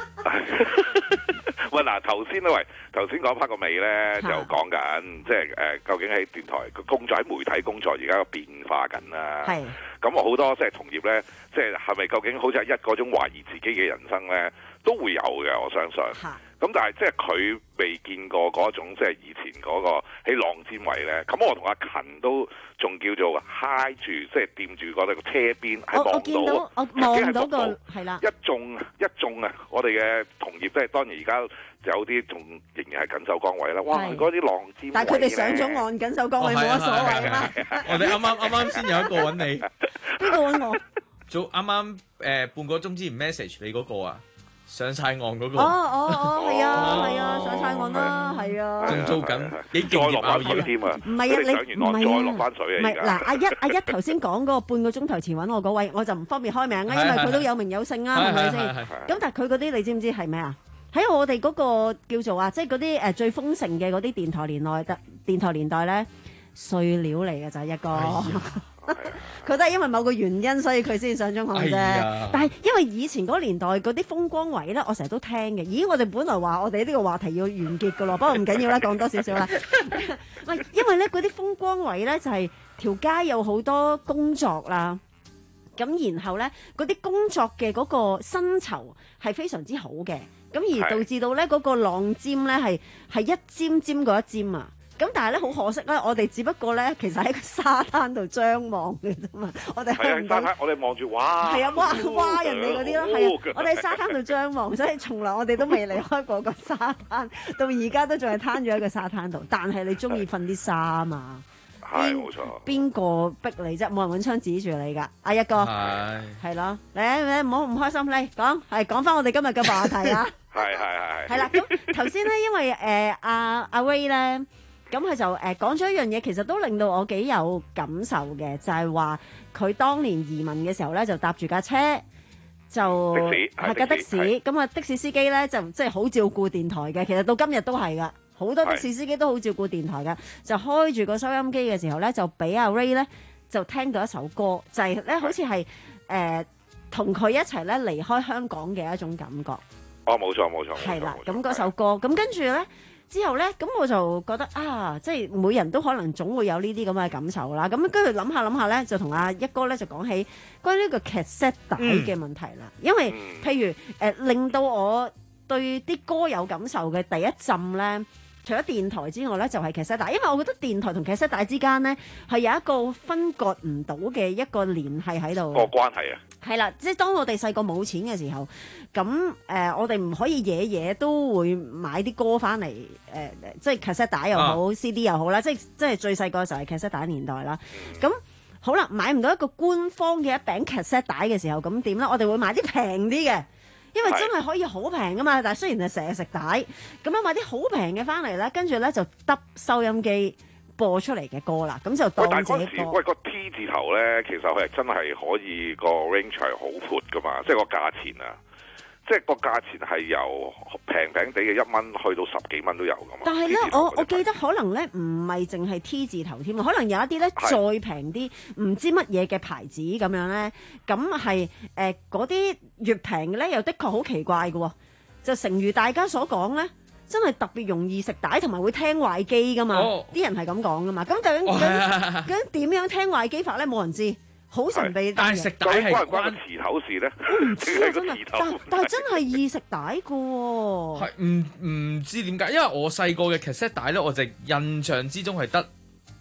喂，嗱，頭先咧，喂，頭先講翻個尾咧，就講緊即係誒，究竟喺電台個工作喺媒體工作而家個變化緊啦。係。咁我好多即係同業咧，即係係咪究竟好似係一嗰種懷疑自己嘅人生咧，都會有嘅，我相信。咁但係即係佢未見過嗰種即係以前嗰個喺浪尖位咧。咁我同阿勤都仲叫做嗨住，即係掂住嗰個車邊，係望到， 我望到個係啦， 一眾一眾啊！我哋嘅同業即係當然而家有啲仲仍然係緊守崗位啦。哇！嗰啲浪尖位， 但係佢哋上咗岸緊守崗位冇乜所謂啊嘛。 我哋啱啱啱啱先有一個揾你， 邊個揾我？ 早啱啱誒半個鐘之前 message 你嗰個啊，上晒岸嗰個。 哦哦哦，係啊係啊，上晒岸啦，係啊。 仲做緊，幾再落翻水添啊！ 唔係啊，你唔係啊， 再落翻水啊！ 唔係嗱，阿一阿一頭先講嗰個半個鐘頭前揾我嗰位，我就唔方便開名啊，因為佢都有名有姓啊，係咪先？咁但係佢嗰啲你知唔知係咩啊？喺我哋嗰個叫做啊，即係嗰啲誒最豐盛嘅嗰啲電台年代，電台年代咧，碎料嚟嘅就係一個。佢都係因為某個原因，所以佢先上中學啫。哎、但係因為以前嗰年代嗰啲風光位咧，我成日都聽嘅。咦，我哋本來話我哋呢個話題要完結㗎咯，不過唔緊要啦，講多少少啦。喂，因為咧嗰啲風光位咧就係、是、條街有好多工作啦，咁然後咧嗰啲工作嘅嗰個薪酬係非常之好嘅，咁而導致到咧嗰個浪尖咧係係一尖尖過一尖啊！咁但係咧好可惜咧，我哋只不過咧其實喺個沙灘度張望嘅啫嘛，我哋喺沙灘，我哋望住哇， 係啊，哇哇人哋嗰啲咯，係啊，我哋喺沙灘度張望，所以從來我哋都未離開過個沙灘，到而家都仲係攤咗喺個沙灘度。但係你中意瞓啲沙啊嘛？ 係冇錯。邊個逼你啫？冇人揾槍指住你㗎，阿一哥係係咯，你你唔好唔開心，你講係講翻我哋今日嘅話題啊！ 係係係係啦，咁頭先咧，因為誒阿阿 Ray 咧。咁佢就誒講咗一樣嘢，其實都令到我幾有感受嘅，就係話佢當年移民嘅時候咧，就搭住架車就係架的士，咁啊的士司機咧就即係好照顧電台嘅，其實到今日都係噶，好多的士司機都好照顧電台嘅，就開住個收音機嘅時候咧，就俾阿 Ray 咧就聽到一首歌，就係咧好似係誒同佢一齊咧離開香港嘅一種感覺。 哦，冇錯冇錯， 係啦，咁嗰首歌，咁跟住咧。之後咧，咁我就覺得啊，即係每人都可能總會有呢啲咁嘅感受啦。咁跟住諗下諗下咧，就同阿一哥咧就講起關於呢個 cassette 帶嘅問題啦。嗯、因為譬如誒、呃，令到我對啲歌有感受嘅第一陣咧，除咗電台之外咧，就係 cassette 帶。因為我覺得電台同 cassette 帶之間咧係有一個分割唔到嘅一個聯繫喺度。 個關係啊！ 係啦，即係當我哋細個冇錢嘅時候，咁誒、呃，我哋唔可以嘢嘢都會買啲歌翻嚟，誒、呃，即係 cassette 帶又好、啊、C D 又好啦，即係即係最細個嘅時候係 cassette 帶年代啦。咁、嗯、好啦，買唔到一個官方嘅一餅 cassette 帶嘅時候，咁點咧？我哋會買啲平啲嘅，因為真係可以好平噶嘛。但係雖然係成日食帶，咁樣買啲好平嘅翻嚟咧，跟住咧就揼收音機。播出嚟嘅歌啦，咁就當自己歌。 喂，個 T 字頭咧，其實佢係真係可以個 range 係好闊噶嘛，即係個價錢啊，即係個價錢係由平平地嘅一蚊去到十幾蚊都有噶嘛。 但係咧，我我記得可能咧唔係淨係 T 字頭添啊，可能有一啲咧再平啲，唔知乜嘢嘅牌子咁樣咧，咁係誒嗰啲越平嘅咧，又的確好奇怪嘅喎，就誠如大家所講咧。真係特別容易食帶，同埋會聽壞機噶嘛？啲、哦、人係咁講噶嘛？咁究竟究竟點樣聽壞機法咧？冇人知，好神秘。 但係食帶係關關個磁頭事咧？ 我唔知啊，真係。但但係真係易食帶嘅喎。 係唔唔知點解？因為我細個嘅 cassette 帶咧，我就印象之中係得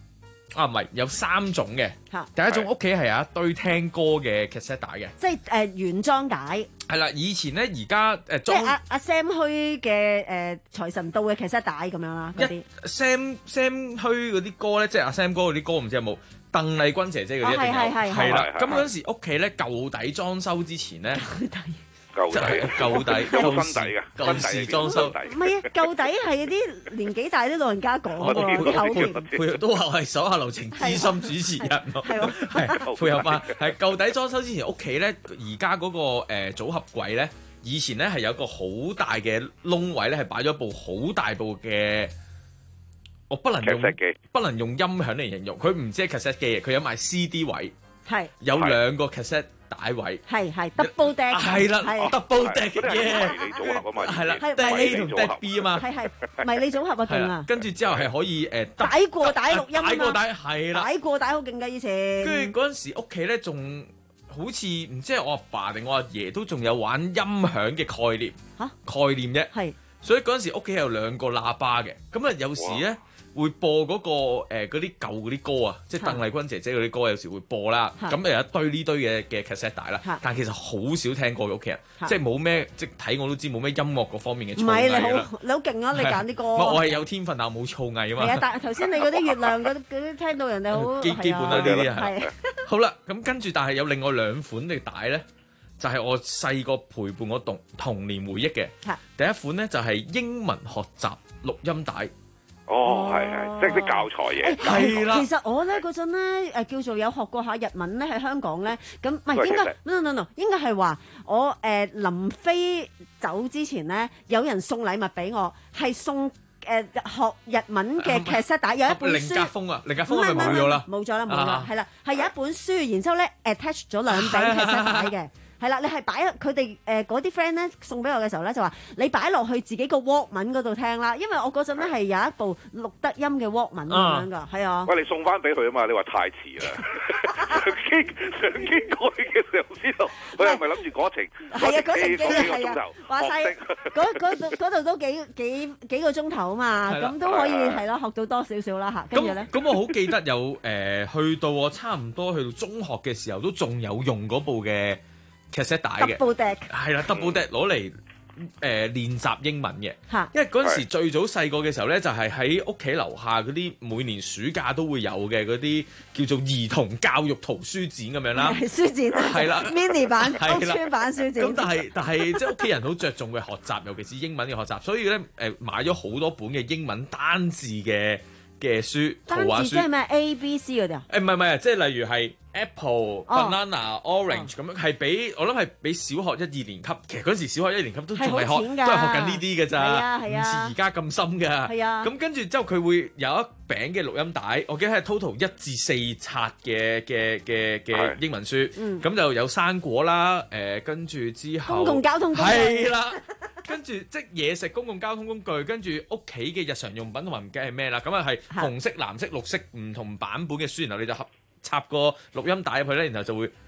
啊，唔係有三種嘅。第一種屋企係有一堆聽歌嘅 cassette 帶嘅， 即係誒、呃、原裝帶。 係啦，以前咧而家誒即係阿阿 Sam 虛嘅誒財神到嘅 cassette 帶咁樣啦，嗰啲 Sam Sam 虛嗰啲歌咧，即係阿 Sam 哥嗰啲歌，唔知有冇鄧麗君姐姐嗰啲一定有，係啦。咁嗰陣時屋企咧舊底裝修之前咧。 舊底， 舊底， 舊新底嘅， 舊時裝修。 唔係啊，舊底係啲年紀大啲老人家講喎，啲口訣。 配合都話係手下留情資深主持人咯，係配合翻。係舊底裝修之前屋企咧，而家嗰個誒組合櫃咧，以前咧係有個好大嘅窿位咧，係擺咗部好大部嘅，我不能用不能用音響嚟形容，佢唔止係 cassette 機，佢有埋 C D 位， 係有兩個 cassette。帶位係係 double deck 係啦 double deck 嘅嘢， 迷你組合啊嘛， 係啦 deck A 同 deck B 啊嘛， 係係迷你組合啊勁啊， 跟住之後係可以誒帶過帶錄音啊嘛， 帶過帶係啦， 帶過帶好勁㗎以前。 跟住嗰陣時屋企咧仲好似唔知係我阿爸定我阿爺都仲有玩音響嘅概念嚇概念啫， 係所以嗰陣時屋企有兩個喇叭嘅，咁啊有時咧。會播嗰、那個嗰啲、呃、舊嗰啲歌啊，即係鄧麗君姐姐嗰啲歌，有時會播啦。咁誒有一堆呢堆嘅嘅 cassette 帶啦，但係其實好少聽過嘅屋企人，即係冇咩即係睇我都知冇咩音樂嗰方面嘅造詣啦。唔係你好你好勁啊！你揀啲歌， 我係有天分但我冇造詣啊嘛。 係啊，但係頭先你嗰啲月亮嗰啲嗰啲聽到人哋好基基本啦呢啲係。 係好啦，咁跟住但係有另外兩款嘅帶咧，就係、是、我細個陪伴我童童年回憶嘅。第一款咧就係英文學習錄音帶。 哦，係係，即係啲教材嘢。 係啦。其實我咧嗰陣咧誒叫做有學過下日文咧喺香港咧，咁唔係應該 no no no 應該係話我誒臨飛走之前咧，有人送禮物俾我，係送誒學日文嘅 cassette 帶，有一本書。凌格風啊，凌格風係咪冇咗啦？冇咗啦，冇咗，係啦，係有一本書，然之後咧 attach 咗兩餅 cassette 帶嘅。係啦，你係擺佢哋誒嗰啲 friend 咧送俾我嘅時候咧，就話你擺落去自己個 Walkman 嗰度聽啦，因為我嗰陣咧係有一部錄得音嘅 Walkman 咁樣㗎，係啊。 喂，你送翻俾佢啊嘛？你話太遲啦，上機上機過去嘅時候知道，佢係咪諗住嗰程？ 係啊，嗰程機係係啊，話晒嗰嗰度嗰度都幾幾幾個鐘頭啊嘛，咁都可以係咯，學到多少少啦嚇。跟住咧， 咁我好記得有誒去到我差唔多去到中學嘅時候，都仲有用嗰部嘅。cassette 帶嘅 double deck 係啦 double deck 攞嚟誒練習英文嘅，因為嗰陣時最早細個嘅時候咧，就係喺屋企樓下嗰啲每年暑假都會有嘅嗰啲叫做兒童教育圖書展咁樣啦， 書展係啦 mini 版屋村版書展。 咁但係但係即係屋企人好着重嘅學習，尤其是英文嘅學習，所以咧誒買咗好多本嘅英文單字嘅嘅書， 單字即係咩 A B C 嗰啲啊？ 誒唔係唔係，即係例如係。Apple、banana、orange 咁樣係俾我諗係俾小學一二年級，其實嗰時小學一年級都仲係學，都係學緊呢啲嘅咋，唔似而家咁深㗎。係啊，咁跟住之後佢會有一餅嘅錄音帶，我記得係 total 一至四冊嘅嘅嘅嘅英文書，咁就有生果啦，誒跟住之後公共交通工具係啦，跟住即係嘢食、公共交通工具，跟住屋企嘅日常用品同埋唔記得係咩啦，咁啊係紅色、藍色、綠色唔同版本嘅書，然後你就合。插個錄音帶入去咧，然後就會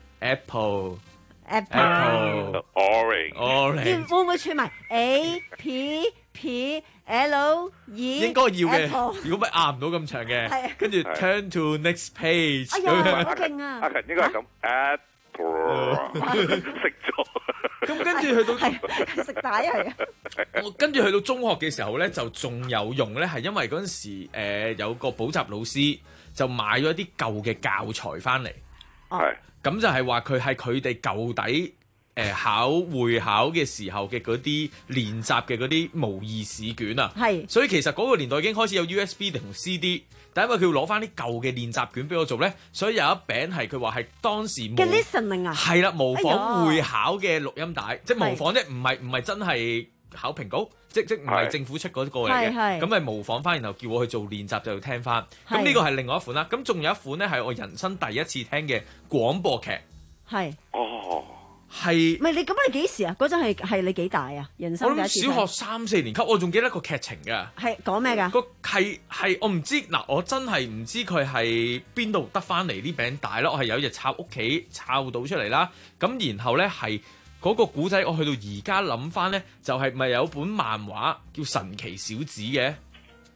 Apple、Apple、 Orange、 Orange， 會唔會串埋 A P P L E？ 應該要嘅，如果唔係壓唔到咁長嘅。跟住 Turn to next page。 哎呀，好勁啊！ 阿勤應該係咁 Apple 食咗。 咁跟住去到係食帶係啊！ 我跟住去到中學嘅時候咧，就仲有用咧，係因為嗰陣時誒有個補習老師。就買咗啲舊嘅教材翻嚟，係咁就係話佢係佢哋舊底誒、呃、考會考嘅時候嘅嗰啲練習嘅嗰啲模擬試卷啊，係，所以其實嗰個年代已經開始有 U S B 同 C D， 但因為佢要攞翻啲舊嘅練習卷俾我做咧，所以有一餅係佢話係當時嘅 listening 啊，係啦，模仿會考嘅錄音帶，哎、即係模仿啫，唔係唔係真係考評稿。即即唔係政府出嗰個嚟嘅，咁咪模仿翻，然後叫我去做練習就聽翻。咁呢個係另外一款啦。咁仲有一款咧係我人生第一次聽嘅廣播劇。係。哦。係。唔係你咁你幾時啊？嗰陣係係你幾大啊？人生第一次。我諗小學三四年級，我仲記得個劇情㗎。係講咩㗎？個係係我唔知嗱，我真係唔知佢係邊度得翻嚟啲餅帶咯。我係有一日抄屋企抄到出嚟啦。咁然後咧係。嗰個古仔，我去到而家諗翻咧，就係、是、咪有本漫畫叫《神奇小子》嘅？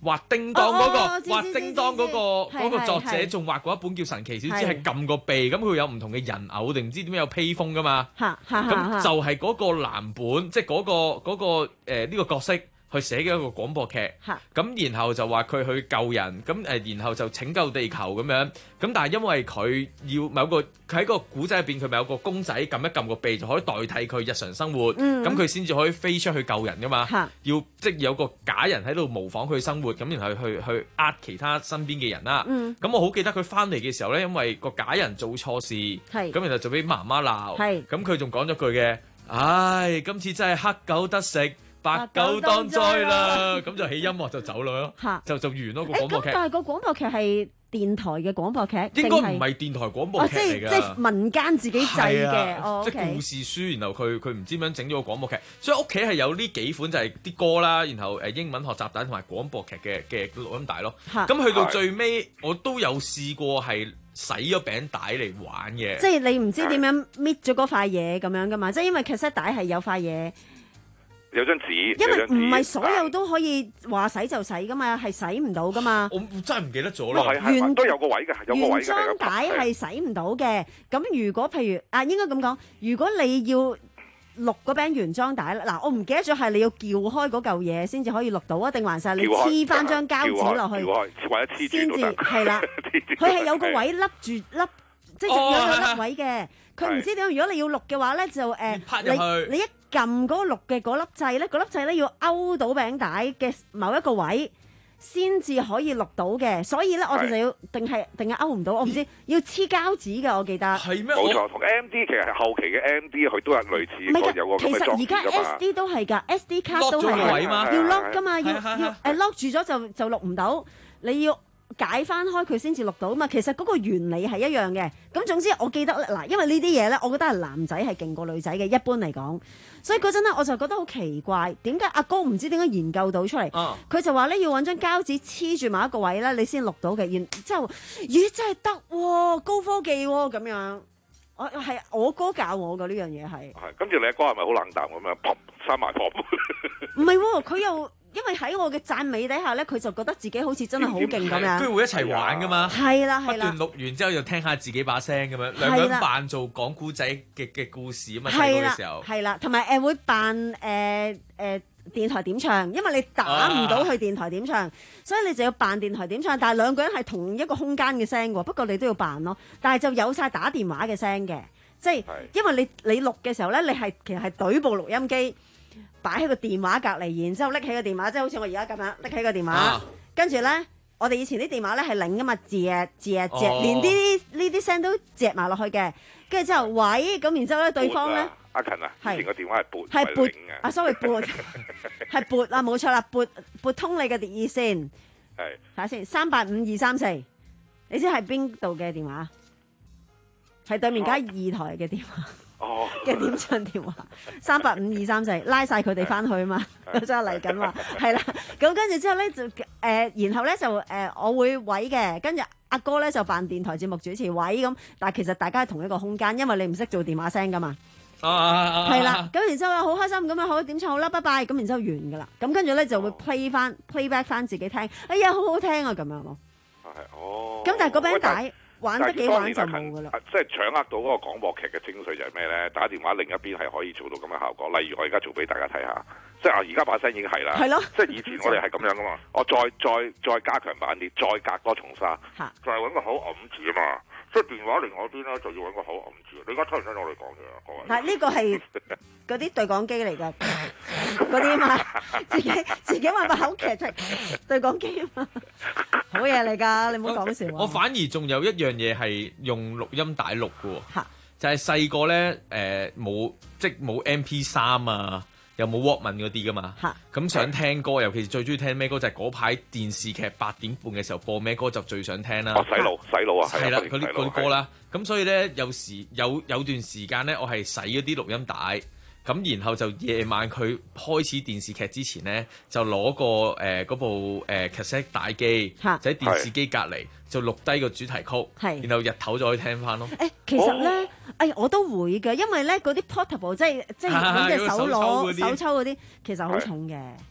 畫叮當嗰個， 哦哦知畫知叮當嗰個知嗰個作係係者仲畫過一本叫《神奇小子》， 係係撳個鼻，咁佢有唔同嘅人偶定唔知點樣有披風噶嘛？ 嚇嚇嚇咁就係嗰個藍本，即係嗰個嗰個誒呢個角色。去寫嘅一個廣播劇，咁然後就話佢去救人，咁誒然後就拯救地球咁樣，咁但係因為佢要某個佢喺個古仔入邊，佢咪有個公仔撳一撳個鼻就可以代替佢日常生活，咁佢先至可以飛出去救人噶嘛，要即係有個假人喺度模仿佢生活，咁然後去去呃其他身邊嘅人啦。咁、嗯、我好記得佢翻嚟嘅時候咧，因為個假人做錯事，咁然後就俾媽媽鬧，咁佢仲講咗句嘅，唉，今次真係黑狗得食。白狗當災啦，咁就起音樂就走咯，就就完咯個廣播劇。 但係個廣播劇係電台嘅廣播劇， 應該唔係電台廣播劇嚟㗎。 即係民間自己製嘅， 即係故事書，然後佢佢唔知點樣整咗個廣播劇，所以屋企係有呢幾款就係啲歌啦，然後誒英文學習帶同埋廣播劇嘅嘅錄音帶咯。咁去到最尾，我都有試過係洗咗餅帶嚟玩嘅。 即係你唔知點樣搣咗嗰塊嘢咁樣㗎嘛？即係因為卡式帶係有塊嘢。 有張紙， 因為唔係所有都可以話洗就洗噶嘛，係洗唔到噶嘛。 我真係唔記得咗啦。 原都有個位嘅，有個位嘅。原裝帶係洗唔到嘅。咁如果譬如啊，應該咁講，如果你要錄嗰餅原裝帶嗱，我唔記得咗係你要撬開嗰嚿嘢先至可以錄到啊，定還是係你黐翻張膠紙落去， 或者黐先至係啦。佢係有個位笠住笠，即係有個笠位嘅。佢唔知點樣，如果你要錄嘅話咧，就誒你你一撳嗰個錄嘅嗰粒掣咧，嗰粒掣咧要勾到餅帶嘅某一個位，先至可以錄到嘅。所以咧，我哋就要定係定係勾唔到，我唔知要黐膠紙嘅，我記得。 係咩？ 冇錯，同 M D 其實係後期嘅 M D，佢都係類似個有個咁嘅裝置㗎嘛。其實而家 S D 都係㗎 ，S D 卡都係要 lock 㗎嘛，要要誒 lock 住咗就就錄唔到，你要解翻開佢先至錄到啊嘛，其實嗰個原理係一樣嘅。咁總之我記得嗱，因為呢啲嘢咧，我覺得係男仔係勁過女仔嘅，一般嚟講。所以嗰陣咧，我就覺得好奇怪，點解阿哥唔知點解研究到出嚟？佢、啊、就話咧要揾張膠紙黐住某一個位咧，你先錄到嘅。然之後，咦真係得喎，高科技喎、哦、咁樣。我係我哥教我嘅呢樣嘢係。係， 跟住你阿哥係咪好冷淡咁樣？砰，閂埋房。 唔係喎，佢又。因為喺我嘅讚美底下咧，佢就覺得自己好似真係好勁咁樣， 跟住會一齊玩噶嘛。 係啦係啦， 不斷錄完之後又聽下自己把聲咁樣，兩個人扮做講古仔嘅嘅故事啊嘛。細個嘅時候係啦，同埋誒會扮誒誒電台點唱，因為你打唔到去電台點唱，啊、所以你就要扮電台點唱。但係兩個人係同一個空間嘅聲喎，不過你都要扮咯。但係就有晒打電話嘅聲嘅，即係因為你你錄嘅時候咧，你係其實係懟部錄音機。擺喺個電話隔離，然之後拎起個電話，即係好似我而家咁樣拎起個電話，啊、跟住咧，我哋以前啲電話咧係擰噶嘛，折折折，哦、連啲呢啲聲都折埋落去嘅，跟住之後喂，咁然之後咧，對方咧， 阿勤啊，以前個電話係撥， 係撥啊 ，sorry 撥，係撥啊，冇錯啦，撥撥通你嘅電熱線，係睇下先，三八五二三四，你知係邊度嘅電話？係對面街二台嘅電話。哦，嘅點唱電話三八五二三四，拉晒佢哋翻去啊嘛，真係嚟緊話係啦。咁跟住之後咧就誒、呃，然後咧就誒、呃，我會位嘅，跟住阿哥咧就扮電台節目主持位咁，但係其實大家係同一個空間，因為你唔識做電話聲噶嘛。啊，係啦。咁然之後好開心咁樣，好點唱好啦，拜拜。咁然之後完噶啦。咁跟住咧就會 play 翻、哦、playback 翻自己聽，哎呀好好聽啊咁樣咯。係哦。咁但係嗰餅帶。玩得幾玩就冇噶啦， 即係掌握到嗰個廣播劇嘅精髓就係咩咧？打電話另一邊係可以做到咁嘅效果。例如我而家做俾大家睇下，即係啊而家把聲已經係啦，係咯，即係以前我哋係咁樣噶嘛。我再再再加強版啲，再隔多重沙，就係揾個口揞住啊嘛。即係電話另外邊咧就要揾個口揞住。你而家聽唔聽到我哋講嘢啊？各位， 但係呢個係嗰啲對講機嚟㗎，嗰啲啊嘛，自己自己揾把口劇出對講機啊嘛。好嘢嚟㗎，你唔好講笑。 我反而仲有一樣嘢係用錄音帶錄嘅喎，就係細個咧誒冇即係冇 M P 三啊，又冇 Walkman 嗰啲㗎嘛。咁想聽歌，尤其是最中意聽咩歌，就係嗰排電視劇八點半嘅時候播咩歌就最想聽啦。 哦，洗腦洗腦啊， 係啦，嗰啲嗰啲歌啦。咁所以咧有時有有段時間咧，我係洗嗰啲錄音帶。咁然後就夜晚佢開始電視劇之前咧，就攞個誒嗰、呃、部誒 cassette 帶機，就喺電視機隔離就錄低個主題曲，然後日頭就可以聽翻咯。誒、欸， 其實咧，誒、哦哎、我都會嘅，因為咧嗰啲 portable 即係即係日本嘅手攞手抽嗰啲，其實好重嘅。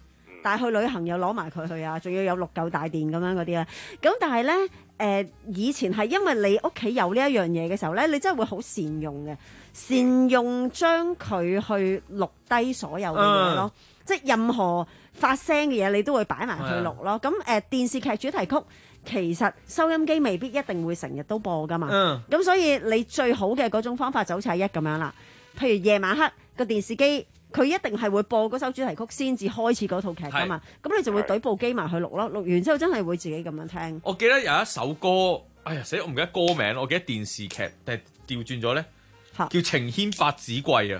但係去旅行又攞埋佢去啊，仲要有六嚿大電咁樣嗰啲咧。咁但係咧誒，以前係因為你屋企有呢一樣嘢嘅時候咧，你真係會好善用嘅，善用將佢去錄低所有嘅嘢咯，嗯、即係任何發聲嘅嘢你都會擺埋去錄咯。咁誒、呃、電視劇主題曲。其實收音機未必一定會成日都播㗎嘛，咁、嗯、所以你最好嘅嗰種方法就好似係一咁樣啦。譬如夜晚黑個電視機，佢一定係會播嗰首主題曲先至開始嗰套劇㗎嘛，咁你就會懟部機埋去錄咯，錄完之後真係會自己咁樣聽。 我記得有一首歌，哎呀死我唔記得歌名，我記得電視劇定係調轉咗咧，叫《情牽百子貴》啊。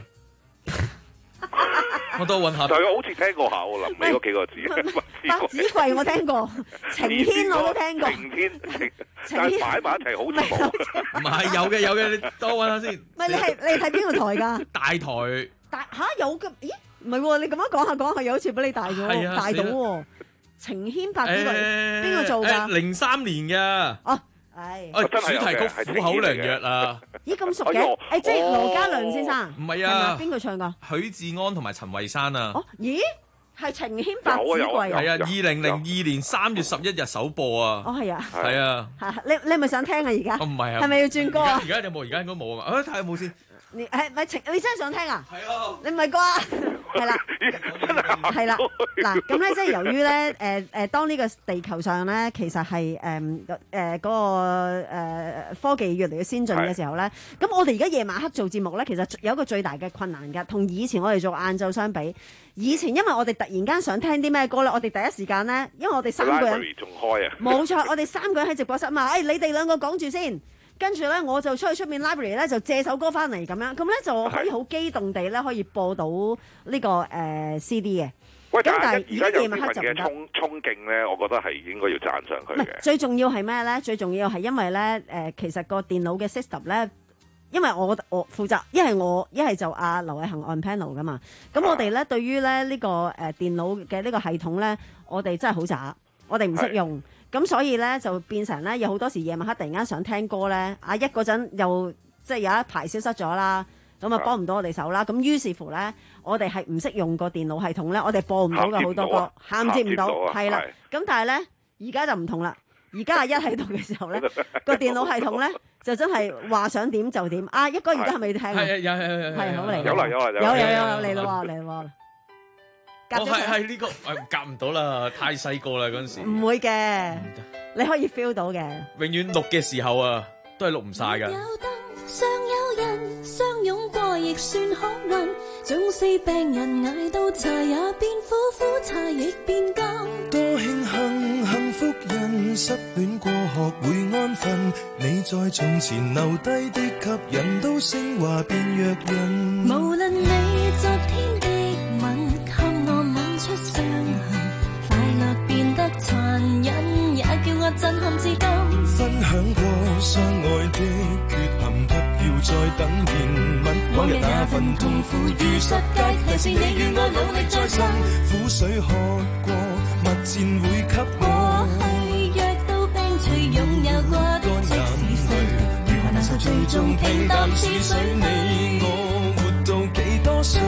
我都揾下， 但係我好似聽過下喎，臨尾嗰幾個字。 百子貴我聽過，情牽我都聽過。 情牽，但係擺埋一齊好似冇。 唔係有嘅有嘅，你多揾下先。 唔係你係你係睇邊個台㗎？ 大台。 大嚇有嘅？咦唔係喎，你咁樣講下講下，又好似比你大咗，大到喎。情牽百子貴，邊個做㗎？ 零三年嘅。哦。 係， 哦，主題曲《苦口良藥》啊！ 咦，咁熟嘅？誒，即係羅嘉良先生。 唔係啊， 邊個唱㗎？ 許志安同埋陳慧珊啊。 哦，咦，係情牽百子貴啊！ 係啊，二零零二年三月十一日首播啊。 哦，係啊。 係啊。 係，你你係咪想聽啊？而家？ 唔係啊。 係咪要轉歌啊？ 而家有冇？而家應該冇啊嘛。誒，睇下有冇先。 你誒咪情？你真係想聽啊？ 係啊。 你唔係啩？係啦，係啦。嗱，咁咧即係由於咧誒誒，當呢個地球上咧其實係誒誒嗰個誒、呃、科技越嚟越先進嘅時候咧，咁我哋而家夜晚黑做節目咧，其實有一個最大嘅困難㗎，同以前我哋做晏晝相比。以前因為我哋突然間想聽啲咩歌咧，我哋第一時間咧，因為我哋三個人仲開啊， 冇錯，我哋三個人喺直播室嘛，誒、哎、你哋兩個講住先。跟住咧，我就出去出面 library 咧，就借首歌翻嚟咁樣，咁咧就可以好機動地咧，可以播到呢、這個誒、呃、C D 嘅。 喂， 咁但係而家夜晚黑就唔得。衝衝勁咧，我覺得係應該要讚上佢嘅。 最重要係咩咧？最重要係因為咧誒、呃，其實個電腦嘅 system 咧，因為我我負責，一係我一係就阿劉偉恒 on panel 噶嘛。咁我哋咧、啊、對於咧呢、這個誒、呃、電腦嘅呢個系統咧，我哋真係好渣，我哋唔識用。咁所以咧就變成咧有好多時夜晚黑突然間想聽歌咧，啊一嗰陣又即係有一排消失咗啦，咁啊幫唔到我哋手啦。咁於是乎咧，我哋係唔識用個電腦系統咧，我哋播唔到嘅好多歌，銜接唔到，係啦。咁但係咧而家就唔同啦，而家阿一喺度嘅時候咧，個電腦系統咧就真係話想點就點。啊一哥而家係咪聽啊？ 係有有有有係好嚟， 有啦有啦有有有有嚟咯嚟咯。 我係係呢個，誒夾唔到啦，太細個啦嗰陣時。 唔會嘅，你可以 feel 到嘅。 永遠錄嘅時候啊，都係錄唔晒㗎。 有燈，尚有人，相擁過亦算好運。縱使病人捱到茶也變苦，苦茶亦變甘。 多慶幸幸福人，失戀過學會安分。你在從前留低的吸引，都升華變弱人。 無論你昨天的吻。出傷痕，快樂變得殘忍，也叫我震撼至今。 分享過相愛的缺陷，不要再等憐憫。往日那份痛苦與失戒，提示你與我努力再生。苦水喝過，蜜餞會給我。 過去藥到病除，擁有過的即是誰？如何難受最終平淡似水？你我活到幾多歲？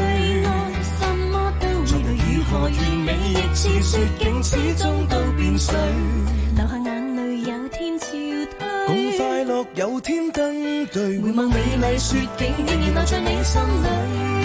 何完美亦似雪景，始終都變碎。流下眼淚有天潮退， 共快樂有天登對。 回望美麗雪景，仍然留在你心裏。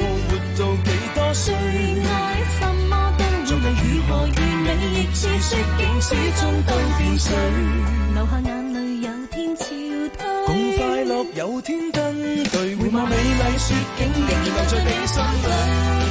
愛什麼都會，如何完美亦似雪。 到變水，流下眼淚有天潮退， 共快樂有天登對，回望美麗雪景仍然留在你心裏。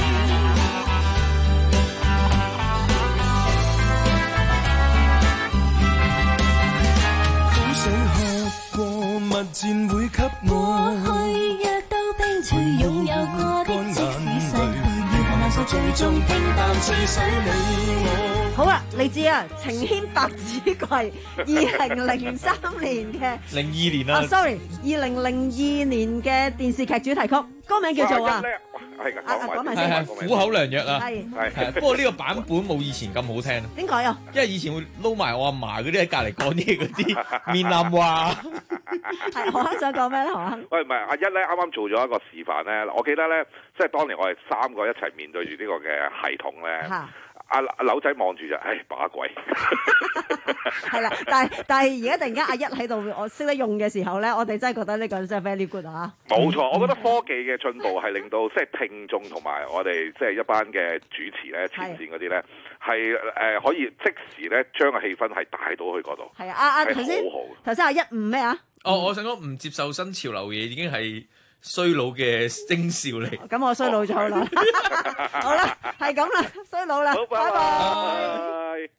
苦水喝過，蜜餞會給我。 過去若都冰脆，擁有過的即使逝去，要看難受最終平淡似水你我。 好啦，你知啊，情牽百子櫃，二零零三年嘅零二年啊、 哦、，sorry， 二零零二年嘅電視劇主題曲，歌名叫做啊， 係㗎， 啊講埋先， 係係苦口良藥啊， 係係，不過呢個版本冇以前咁好聽。 點解啊？ 因為以前會撈埋我阿嫲嗰啲喺隔離講嘢嗰啲面南話。 係何生想講咩咧？何生？ 喂，唔係阿一咧，啱啱做咗一個示範咧。我記得咧，即係當年我哋三個一齊面對住呢個嘅系統咧。阿阿柳仔望住就，唉把鬼。 係啦，但係但係而家突然間阿一喺度，我識得用嘅時候咧，我哋真係覺得呢個真係 very good 啊！ 冇錯，我覺得科技嘅進步係令到即係聽眾同埋我哋即係一班嘅主持咧，前線嗰啲咧係誒可以即時咧將個氣氛係帶到去嗰度。 係啊，阿阿頭先頭先阿一唔咩啊？ 哦，我想講唔接受新潮流嘢已經係衰佬嘅徵兆嚟。 咁我衰老咗啦。好啦，係咁啦，衰佬啦，拜拜。